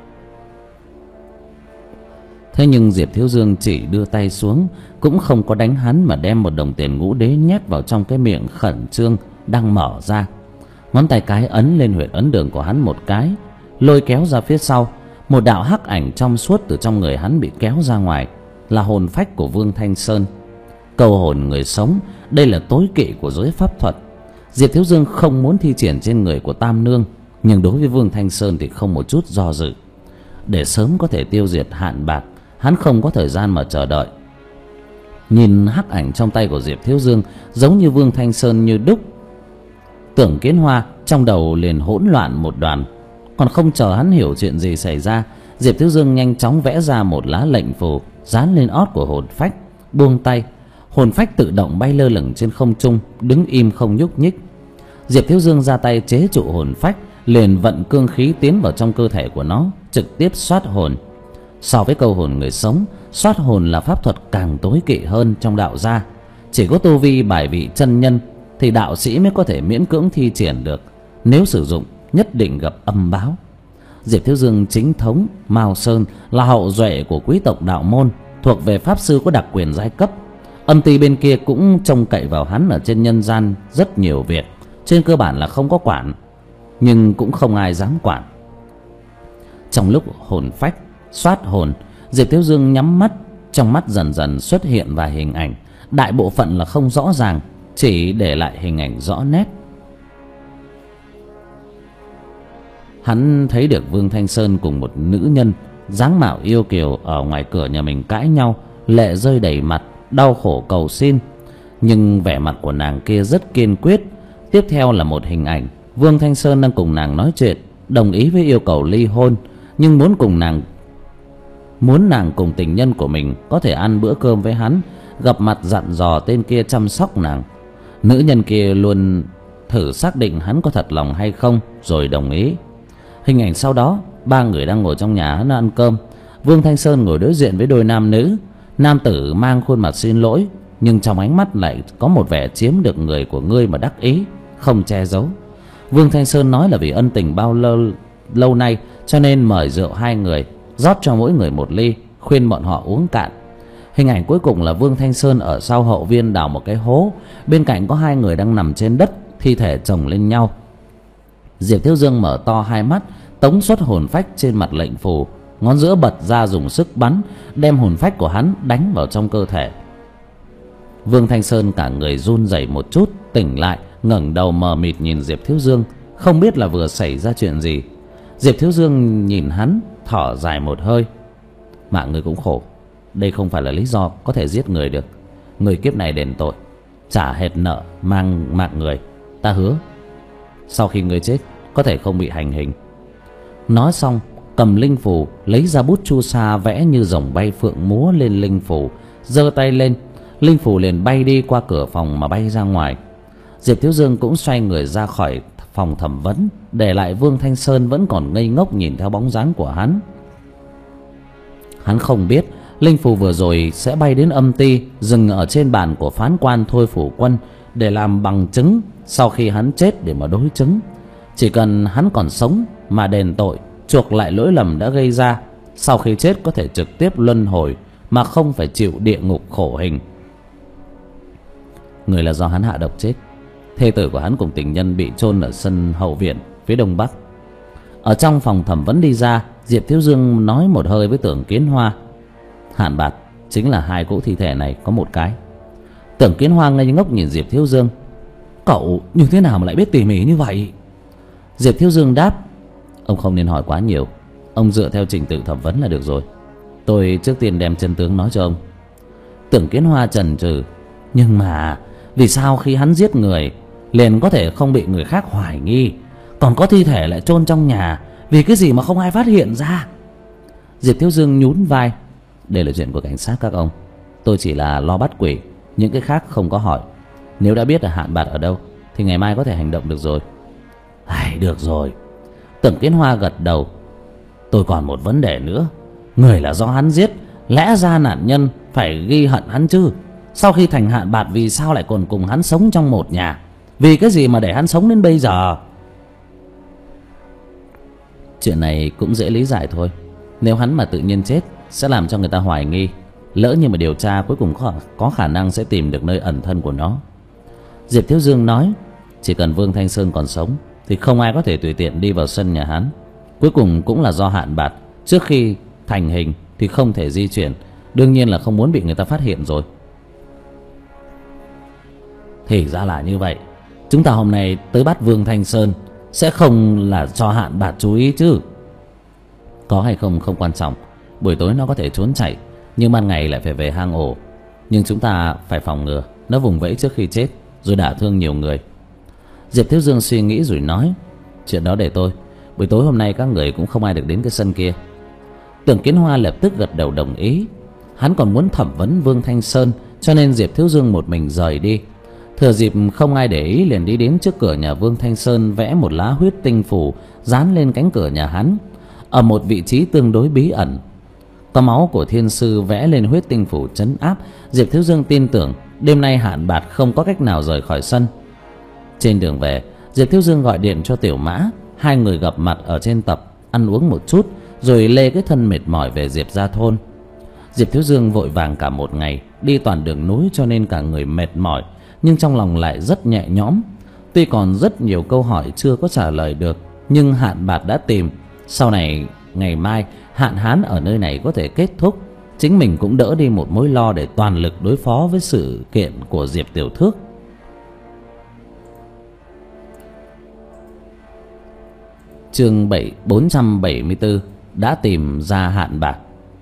Thế nhưng Diệp Thiếu Dương chỉ đưa tay xuống, cũng không có đánh hắn, mà đem một đồng tiền ngũ đế nhét vào trong cái miệng khẩn trương đang mở ra. Ngón tay cái ấn lên huyệt ấn đường của hắn một cái, lôi kéo ra phía sau. Một đạo hắc ảnh trong suốt từ trong người hắn bị kéo ra ngoài, là hồn phách của Vương Thanh Sơn. Câu hồn người sống, đây là tối kỵ của giới pháp thuật. Diệp Thiếu Dương không muốn thi triển trên người của Tam Nương, nhưng đối với Vương Thanh Sơn thì không một chút do dự. Để sớm có thể tiêu diệt Hạn Bạc, hắn không có thời gian mà chờ đợi. Nhìn hắc ảnh trong tay của Diệp Thiếu Dương giống như Vương Thanh Sơn như đúc. Tưởng Kiến Hoa trong đầu liền hỗn loạn một đoàn. Còn không chờ hắn hiểu chuyện gì xảy ra, Diệp Thiếu Dương nhanh chóng vẽ ra một lá lệnh phù dán lên ót của hồn phách, buông tay. Hồn phách tự động bay lơ lửng trên không trung, đứng im không nhúc nhích. Diệp Thiếu Dương ra tay chế trụ hồn phách, liền vận cương khí tiến vào trong cơ thể của nó, trực tiếp soát hồn. So với câu hồn người sống, soát hồn là pháp thuật càng tối kỵ hơn trong đạo gia. Chỉ có tu vi bài vị chân nhân thì đạo sĩ mới có thể miễn cưỡng thi triển được. Nếu sử dụng nhất định gặp âm báo. Diệp Thiếu Dương chính thống Mao Sơn, là hậu duệ của quý tộc đạo môn, thuộc về pháp sư có đặc quyền giai cấp. Âm ty bên kia cũng trông cậy vào hắn ở trên nhân gian rất nhiều việc, trên cơ bản là không có quản, nhưng cũng không ai dám quản. Trong lúc hồn phách soát hồn, Diệp Thiếu Dương nhắm mắt, trong mắt dần dần xuất hiện vài hình ảnh, đại bộ phận là không rõ ràng, chỉ để lại hình ảnh rõ nét. Hắn thấy được Vương Thanh Sơn cùng một nữ nhân dáng mạo yêu kiều ở ngoài cửa nhà mình cãi nhau, lệ rơi đầy mặt, đau khổ cầu xin. Nhưng vẻ mặt của nàng kia rất kiên quyết. Tiếp theo là một hình ảnh Vương Thanh Sơn đang cùng nàng nói chuyện, đồng ý với yêu cầu ly hôn, nhưng muốn cùng nàng muốn nàng cùng tình nhân của mình có thể ăn bữa cơm với hắn, gặp mặt dặn dò tên kia chăm sóc nàng. Nữ nhân kia luôn thử xác định hắn có thật lòng hay không, rồi đồng ý. Hình ảnh sau đó, ba người đang ngồi trong nhà hắn ăn cơm. Vương Thanh Sơn ngồi đối diện với đôi nam nữ. Nam tử mang khuôn mặt xin lỗi, nhưng trong ánh mắt lại có một vẻ chiếm được người của ngươi mà đắc ý, không che giấu. Vương Thanh Sơn nói là vì ân tình bao lâu lâu nay, cho nên mời rượu hai người, rót cho mỗi người một ly, khuyên bọn họ uống cạn. Hình ảnh cuối cùng là Vương Thanh Sơn ở sau hậu viên đào một cái hố, bên cạnh có hai người đang nằm trên đất, thi thể chồng lên nhau. Diệp Thiếu Dương mở to hai mắt, tống xuất hồn phách trên mặt lệnh phù, ngón giữa bật ra dùng sức bắn, đem hồn phách của hắn đánh vào trong cơ thể. Vương Thanh Sơn cả người run rẩy một chút, tỉnh lại, ngẩng đầu mờ mịt nhìn Diệp Thiếu Dương, không biết là vừa xảy ra chuyện gì. Diệp Thiếu Dương nhìn hắn, thở dài một hơi. Mạng người cũng khổ, đây không phải là lý do có thể giết người được. Người kiếp này đền tội, trả hết nợ mang mạng người. Ta hứa sau khi người chết có thể không bị hành hình. Nói xong cầm linh phù, lấy ra bút chu sa vẽ như rồng bay phượng múa lên linh phù, giơ tay lên, linh phù liền bay đi qua cửa phòng mà bay ra ngoài. Diệp Thiếu Dương cũng xoay người ra khỏi phòng thẩm vấn, để lại Vương Thanh Sơn vẫn còn ngây ngốc nhìn theo bóng dáng của hắn. Hắn không biết linh phù vừa rồi sẽ bay đến âm ty, dừng ở trên bàn của phán quan Thôi Phủ Quân để làm bằng chứng sau khi hắn chết để mà đối chứng. Chỉ cần hắn còn sống mà đền tội, chuộc lại lỗi lầm đã gây ra, sau khi chết có thể trực tiếp luân hồi mà không phải chịu địa ngục khổ hình. Người là do hắn hạ độc chết. Thê tử của hắn cùng tình nhân bị chôn ở sân hậu viện phía đông bắc. Ở trong phòng thẩm vấn đi ra, Diệp Thiếu Dương nói một hơi với Tưởng Kiến Hoa: Hạn Bạt chính là hai cỗ thi thể này có một cái. Tưởng Kiến Hoa ngây ngốc nhìn Diệp Thiếu Dương: Cậu như thế nào mà lại biết tỉ mỉ như vậy? Diệp Thiếu Dương đáp: Ông không nên hỏi quá nhiều, ông dựa theo trình tự thẩm vấn là được rồi. Tôi trước tiên đem chân tướng nói cho ông. Tưởng Kiến Hoa chần chừ: Nhưng mà vì sao khi hắn giết người liền có thể không bị người khác hoài nghi, còn có thi thể lại chôn trong nhà, vì cái gì mà không ai phát hiện ra? Diệp Thiếu Dương nhún vai: Đây là chuyện của cảnh sát các ông, tôi chỉ là lo bắt quỷ, những cái khác không có hỏi. Nếu đã biết là Hạn Bạt ở đâu thì ngày mai có thể hành động được rồi. Ai, được rồi. Tưởng Kiến Hoa gật đầu: Tôi còn một vấn đề nữa. Người là do hắn giết, lẽ ra nạn nhân phải ghi hận hắn chứ. Sau khi thành Hạn Bạt vì sao lại còn cùng hắn sống trong một nhà? Vì cái gì mà để hắn sống đến bây giờ? Chuyện này cũng dễ lý giải thôi. Nếu hắn mà tự nhiên chết sẽ làm cho người ta hoài nghi. Lỡ như mà điều tra cuối cùng có, có khả năng sẽ tìm được nơi ẩn thân của nó. Diệp Thiếu Dương nói: Chỉ cần Vương Thanh Sơn còn sống thì không ai có thể tùy tiện đi vào sân nhà hắn. Cuối cùng cũng là do Hạn Bạt trước khi thành hình thì không thể di chuyển, đương nhiên là không muốn bị người ta phát hiện rồi. Thì ra là như vậy. Chúng ta hôm nay tới bắt Vương Thanh Sơn sẽ không là cho Hạn Bạt chú ý chứ? Có hay không không quan trọng. Buổi tối nó có thể trốn chạy, nhưng ban ngày lại phải về hang ổ. Nhưng chúng ta phải phòng ngừa nó vùng vẫy trước khi chết, rồi đả thương nhiều người. Diệp Thiếu Dương suy nghĩ rồi nói: Chuyện đó để tôi. Buổi tối hôm nay các người cũng không ai được đến cái sân kia. Tưởng Kiến Hoa lập tức gật đầu đồng ý. Hắn còn muốn thẩm vấn Vương Thanh Sơn, cho nên Diệp Thiếu Dương một mình rời đi. Thừa dịp không ai để ý, liền đi đến trước cửa nhà Vương Thanh Sơn, vẽ một lá huyết tinh phù dán lên cánh cửa nhà hắn, ở một vị trí tương đối bí ẩn. Có máu của thiên sư vẽ lên huyết tinh phù trấn áp. Diệp Thiếu Dương tin tưởng đêm nay Hạn Bạt không có cách nào rời khỏi sân. Trên đường về, Diệp Thiếu Dương gọi điện cho Tiểu Mã. Hai người gặp mặt ở trên tập, ăn uống một chút, rồi lê cái thân mệt mỏi về Diệp gia thôn. Diệp Thiếu Dương vội vàng cả một ngày, đi toàn đường núi cho nên cả người mệt mỏi, nhưng trong lòng lại rất nhẹ nhõm. Tuy còn rất nhiều câu hỏi chưa có trả lời được, nhưng Hạn Bạt đã tìm. Sau này ngày mai hạn hán ở nơi này có thể kết thúc, chính mình cũng đỡ đi một mối lo để toàn lực đối phó với sự kiện của Diệp Tiểu Thước. Chương bốn trăm bảy mươi tư: Đã tìm ra Hạn Bạt.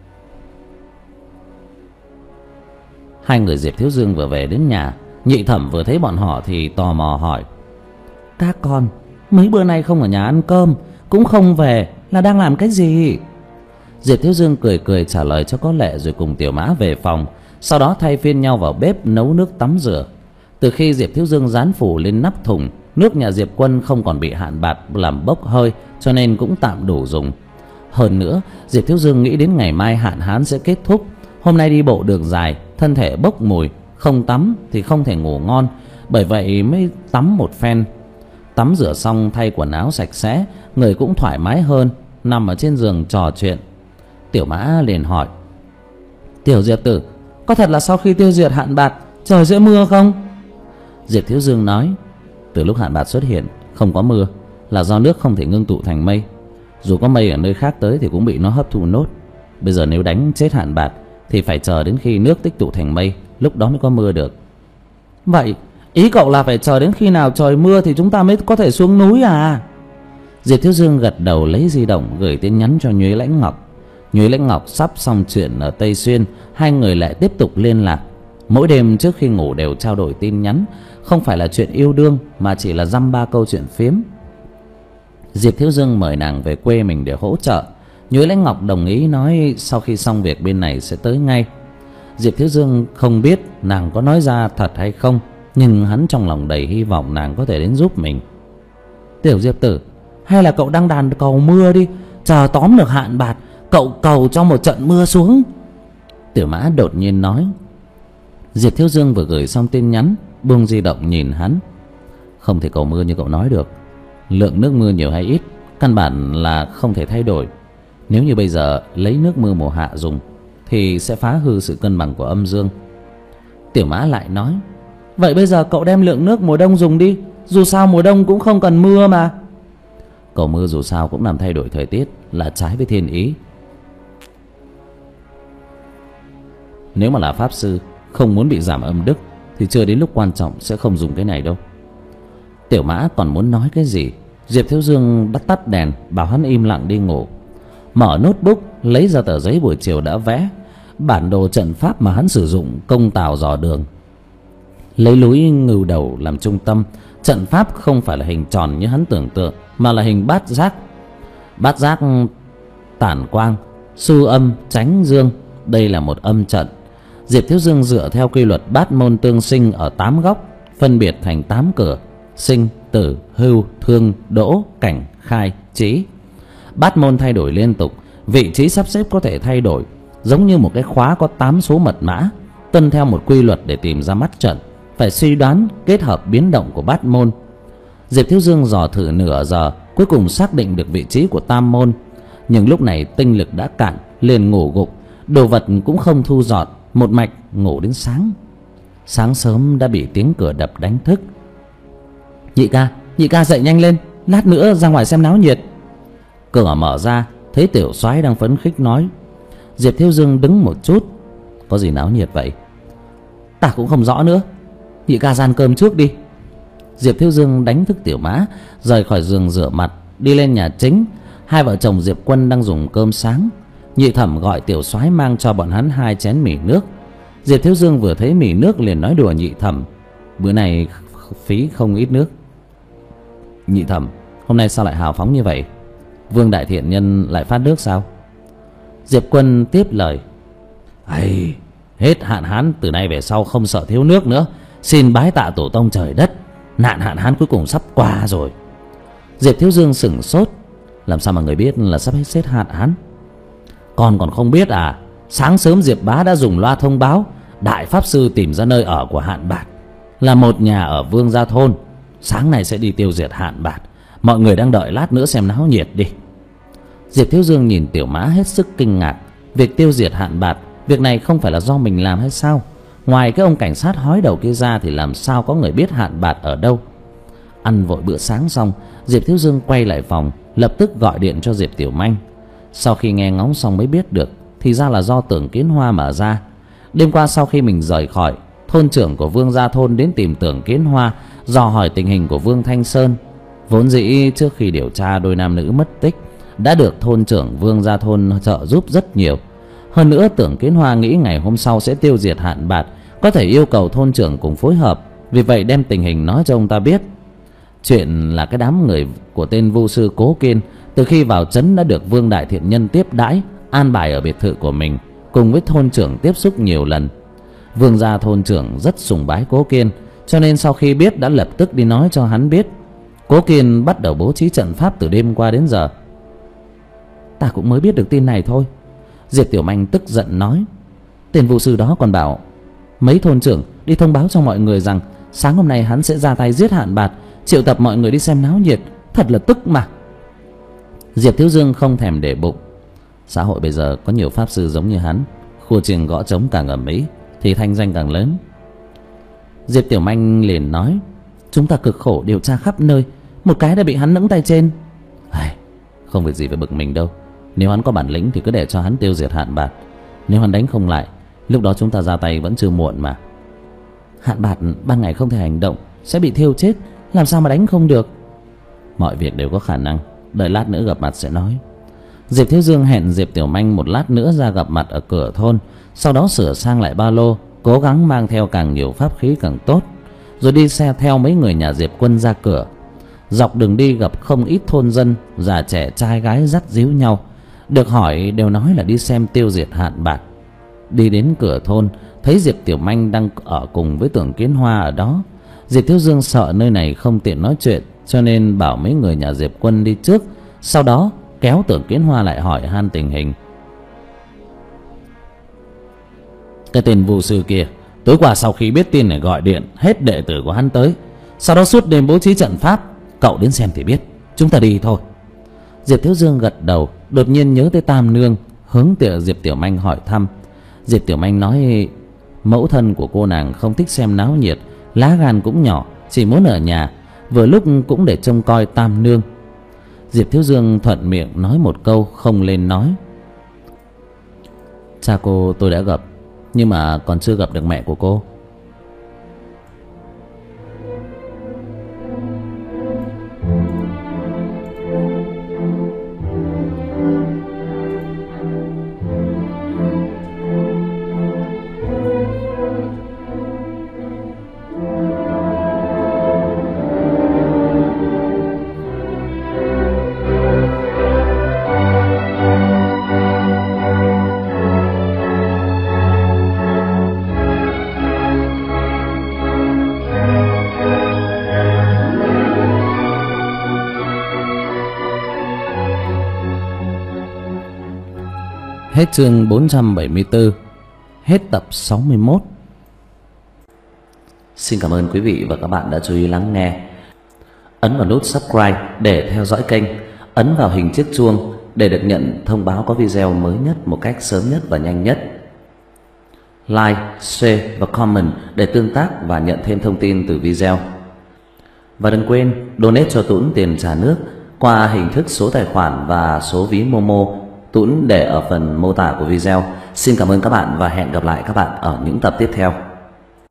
Hai người Diệp Thiếu Dương vừa về đến nhà, nhị thẩm vừa thấy bọn họ thì tò mò hỏi: Các con mấy bữa nay không ở nhà ăn cơm, cũng không về, là đang làm cái gì? Diệp Thiếu Dương cười cười trả lời cho có lệ, rồi cùng Tiểu Mã về phòng. Sau đó thay phiên nhau vào bếp nấu nước tắm rửa. Từ khi Diệp Thiếu Dương dán phủ lên nắp thùng, nước nhà Diệp Quân không còn bị Hạn Bạt làm bốc hơi, cho nên cũng tạm đủ dùng. Hơn nữa, Diệp Thiếu Dương nghĩ đến ngày mai hạn hán sẽ kết thúc. Hôm nay đi bộ đường dài, thân thể bốc mùi, không tắm thì không thể ngủ ngon, bởi vậy mới tắm một phen. Tắm rửa xong thay quần áo sạch sẽ, người cũng thoải mái hơn, nằm ở trên giường trò chuyện. Tiểu Mã liền hỏi: Tiểu Diệp tử, có thật là sau khi tiêu diệt Hạn Bạt trời sẽ mưa không? Diệp Thiếu Dương nói: Từ lúc Hạn Bạt xuất hiện không có mưa là do nước không thể ngưng tụ thành mây. Dù có mây ở nơi khác tới thì cũng bị nó hấp thụ nốt. Bây giờ nếu đánh chết Hạn Bạt thì phải chờ đến khi nước tích tụ thành mây, lúc đó mới có mưa được. Vậy ý cậu là phải chờ đến khi nào trời mưa thì chúng ta mới có thể xuống núi à? Diệp Thiếu Dương gật đầu, lấy di động gửi tin nhắn cho Nhuế Lãnh Ngọc. Nhuế Lãnh Ngọc sắp xong chuyện ở Tây Xuyên, hai người lại tiếp tục liên lạc. Mỗi đêm trước khi ngủ đều trao đổi tin nhắn, không phải là chuyện yêu đương mà chỉ là dăm ba câu chuyện phiếm. Diệp Thiếu Dương mời nàng về quê mình để hỗ trợ. Nhối Lãnh Ngọc đồng ý, nói sau khi xong việc bên này sẽ tới ngay. Diệp Thiếu Dương không biết nàng có nói ra thật hay không, nhưng hắn trong lòng đầy hy vọng nàng có thể đến giúp mình. Tiểu Diệp tử, hay là cậu đăng đàn cầu mưa đi, chờ tóm được Hạn Bạt, cậu cầu cho một trận mưa xuống. Tiểu Mã đột nhiên nói. Diệp Thiếu Dương vừa gửi xong tin nhắn, buông di động nhìn hắn. Không thể cầu mưa như cậu nói được. Lượng nước mưa nhiều hay ít căn bản là không thể thay đổi. Nếu như bây giờ lấy nước mưa mùa hạ dùng thì sẽ phá hư sự cân bằng của âm dương. Tiểu Mã lại nói. Vậy bây giờ cậu đem lượng nước mùa đông dùng đi, dù sao mùa đông cũng không cần mưa mà. Cầu mưa dù sao cũng làm thay đổi thời tiết, là trái với thiên ý. Nếu mà là pháp sư không muốn bị giảm âm đức thì chưa đến lúc quan trọng sẽ không dùng cái này đâu. Tiểu Mã còn muốn nói cái gì, Diệp Thiếu Dương đã tắt đèn, bảo hắn im lặng đi ngủ. Mở notebook lấy ra tờ giấy buổi chiều đã vẽ, bản đồ trận pháp mà hắn sử dụng công tàu dò đường. Lấy núi Ngưu Đầu làm trung tâm, trận pháp không phải là hình tròn như hắn tưởng tượng, mà là hình bát giác. Bát giác tản quang, xu âm, tránh dương. Đây là một âm trận. Diệp Thiếu Dương dựa theo quy luật bát môn tương sinh ở tám góc, phân biệt thành tám cửa: sinh, tử, hưu, thương, đỗ, cảnh, khai, trí. Bát môn thay đổi liên tục, vị trí sắp xếp có thể thay đổi, giống như một cái khóa có tám số mật mã. Tuân theo một quy luật để tìm ra mắt trận, phải suy đoán kết hợp biến động của bát môn. Diệp Thiếu Dương dò thử nửa giờ, cuối cùng xác định được vị trí của tam môn. Nhưng lúc này tinh lực đã cạn, liền ngủ gục. Đồ vật cũng không thu dọn, một mạch ngủ đến sáng. Sáng sớm đã bị tiếng cửa đập đánh thức. Nhị ca, nhị ca dậy nhanh lên, lát nữa ra ngoài xem náo nhiệt. Cửa mở ra, thấy Tiểu Soái đang phấn khích nói. Diệp Thiếu Dương đứng một chút. Có gì náo nhiệt vậy? Ta cũng không rõ nữa, nhị ca ra ăn cơm trước đi. Diệp Thiếu Dương đánh thức Tiểu Mã, rời khỏi giường rửa mặt, đi lên nhà chính. Hai vợ chồng Diệp Quân đang dùng cơm sáng. Nhị Thẩm gọi Tiểu Soái mang cho bọn hắn hai chén mì nước. Diệp Thiếu Dương vừa thấy mì nước liền nói đùa Nhị Thẩm, bữa này phí không ít nước. Nhị Thẩm, hôm nay sao lại hào phóng như vậy? Vương Đại Thiện Nhân lại phát nước sao? Diệp Quân tiếp lời. Ây, hết hạn hán, từ nay về sau không sợ thiếu nước nữa. Xin bái tạ tổ tông trời đất, nạn hạn hán cuối cùng sắp qua rồi. Diệp Thiếu Dương sửng sốt. Làm sao mà người biết là sắp hết hết hạn hán? Con còn không biết à? Sáng sớm Diệp Bá đã dùng loa thông báo đại pháp sư tìm ra nơi ở của Hạn Bạt, là một nhà ở Vương Gia Thôn. Sáng nay sẽ đi tiêu diệt Hạn Bạt. Mọi người đang đợi lát nữa xem náo nhiệt đi. Diệp Thiếu Dương nhìn Tiểu Mã hết sức kinh ngạc. Việc tiêu diệt Hạn Bạt, việc này không phải là do mình làm hay sao? Ngoài cái ông cảnh sát hói đầu kia ra thì làm sao có người biết Hạn Bạt ở đâu? Ăn vội bữa sáng xong, Diệp Thiếu Dương quay lại phòng, lập tức gọi điện cho Diệp Tiểu Manh. Sau khi nghe ngóng xong mới biết được, thì ra là do Tưởng Kiến Hoa mở ra. Đêm qua sau khi mình rời khỏi, thôn trưởng của Vương Gia Thôn đến tìm Tưởng Kiến Hoa, dò hỏi tình hình của Vương Thanh Sơn. Vốn dĩ trước khi điều tra đôi nam nữ mất tích, đã được thôn trưởng Vương Gia Thôn trợ giúp rất nhiều. Hơn nữa Tưởng Kiến Hoa nghĩ ngày hôm sau sẽ tiêu diệt Hạn Bạt, có thể yêu cầu thôn trưởng cùng phối hợp. Vì vậy đem tình hình nói cho ông ta biết. Chuyện là cái đám người của tên vu sư Cố Kiên từ khi vào trấn đã được Vương Đại Thiện Nhân tiếp đãi, an bài ở biệt thự của mình, cùng với thôn trưởng tiếp xúc nhiều lần. Vương gia thôn trưởng rất sùng bái Cố Kiên, cho nên sau khi biết đã lập tức đi nói cho hắn biết. Cố Kiên bắt đầu bố trí trận pháp từ đêm qua đến giờ. Ta cũng mới biết được tin này thôi. Diệp Tiểu Manh tức giận nói. Tên vu sư đó còn bảo mấy thôn trưởng đi thông báo cho mọi người rằng sáng hôm nay hắn sẽ ra tay giết Hạn Bạt, triệu tập mọi người đi xem náo nhiệt. Thật là tức mà. Diệp Thiếu Dương không thèm để bụng. Xã hội bây giờ có nhiều pháp sư giống như hắn, khua chiêng gõ trống càng ầm ĩ thì thanh danh càng lớn. Diệp Tiểu Manh liền nói. Chúng ta cực khổ điều tra khắp nơi, một cái đã bị hắn nẫng tay trên. Ai, không việc gì phải bực mình đâu. Nếu hắn có bản lĩnh thì cứ để cho hắn tiêu diệt Hạn Bạt. Nếu hắn đánh không lại, lúc đó chúng ta ra tay vẫn chưa muộn mà. Hạn Bạt ban ngày không thể hành động, sẽ bị thiêu chết, làm sao mà đánh không được? Mọi việc đều có khả năng, đợi lát nữa gặp mặt sẽ nói. Diệp Thiếu Dương hẹn Diệp Tiểu Manh một lát nữa ra gặp mặt ở cửa thôn, sau đó sửa sang lại ba lô, cố gắng mang theo càng nhiều pháp khí càng tốt, rồi đi xe theo mấy người nhà Diệp Quân ra cửa. Dọc đường đi gặp không ít thôn dân, già trẻ trai gái dắt díu nhau, được hỏi đều nói là đi xem tiêu diệt hạn bạt. Đi đến cửa thôn, thấy Diệp Tiểu Manh đang ở cùng với Tưởng Kiến Hoa ở đó. Diệp Thiếu Dương sợ nơi này không tiện nói chuyện, cho nên bảo mấy người nhà Diệp Quân đi trước, sau đó kéo Tưởng Kiến Hoa lại hỏi han tình hình. Cái tên vu sư kia tối qua sau khi biết tin này gọi điện hết đệ tử của hắn tới, sau đó suốt đêm bố trí trận pháp. Cậu đến xem thì biết, chúng ta đi thôi. Diệp Thiếu Dương gật đầu, đột nhiên nhớ tới Tam Nương, hướng tiểu Diệp Tiểu Manh hỏi thăm. Diệp Tiểu Manh nói mẫu thân của cô nàng không thích xem náo nhiệt, lá gan cũng nhỏ, chỉ muốn ở nhà, vừa lúc cũng để trông coi Tam Nương. Diệp Thiếu Dương thuận miệng nói một câu, không lên nói. Cha cô tôi đã gặp, nhưng mà còn chưa gặp được mẹ của cô. Hết chương bốn trăm bảy mươi tư, hết tập sáu mươi mốt. Xin cảm ơn quý vị và các bạn đã chú ý lắng nghe. Ấn vào nút subscribe để theo dõi kênh, ấn vào hình chiếc chuông để được nhận thông báo có video mới nhất một cách sớm nhất và nhanh nhất. Like, share và comment để tương tác và nhận thêm thông tin từ video. Và đừng quên donate cho Tuấn tiền trả nước qua hình thức số tài khoản và số ví Momo, Tuấn để ở phần mô tả của video. Xin cảm ơn các bạn và hẹn gặp lại các bạn ở những tập tiếp theo.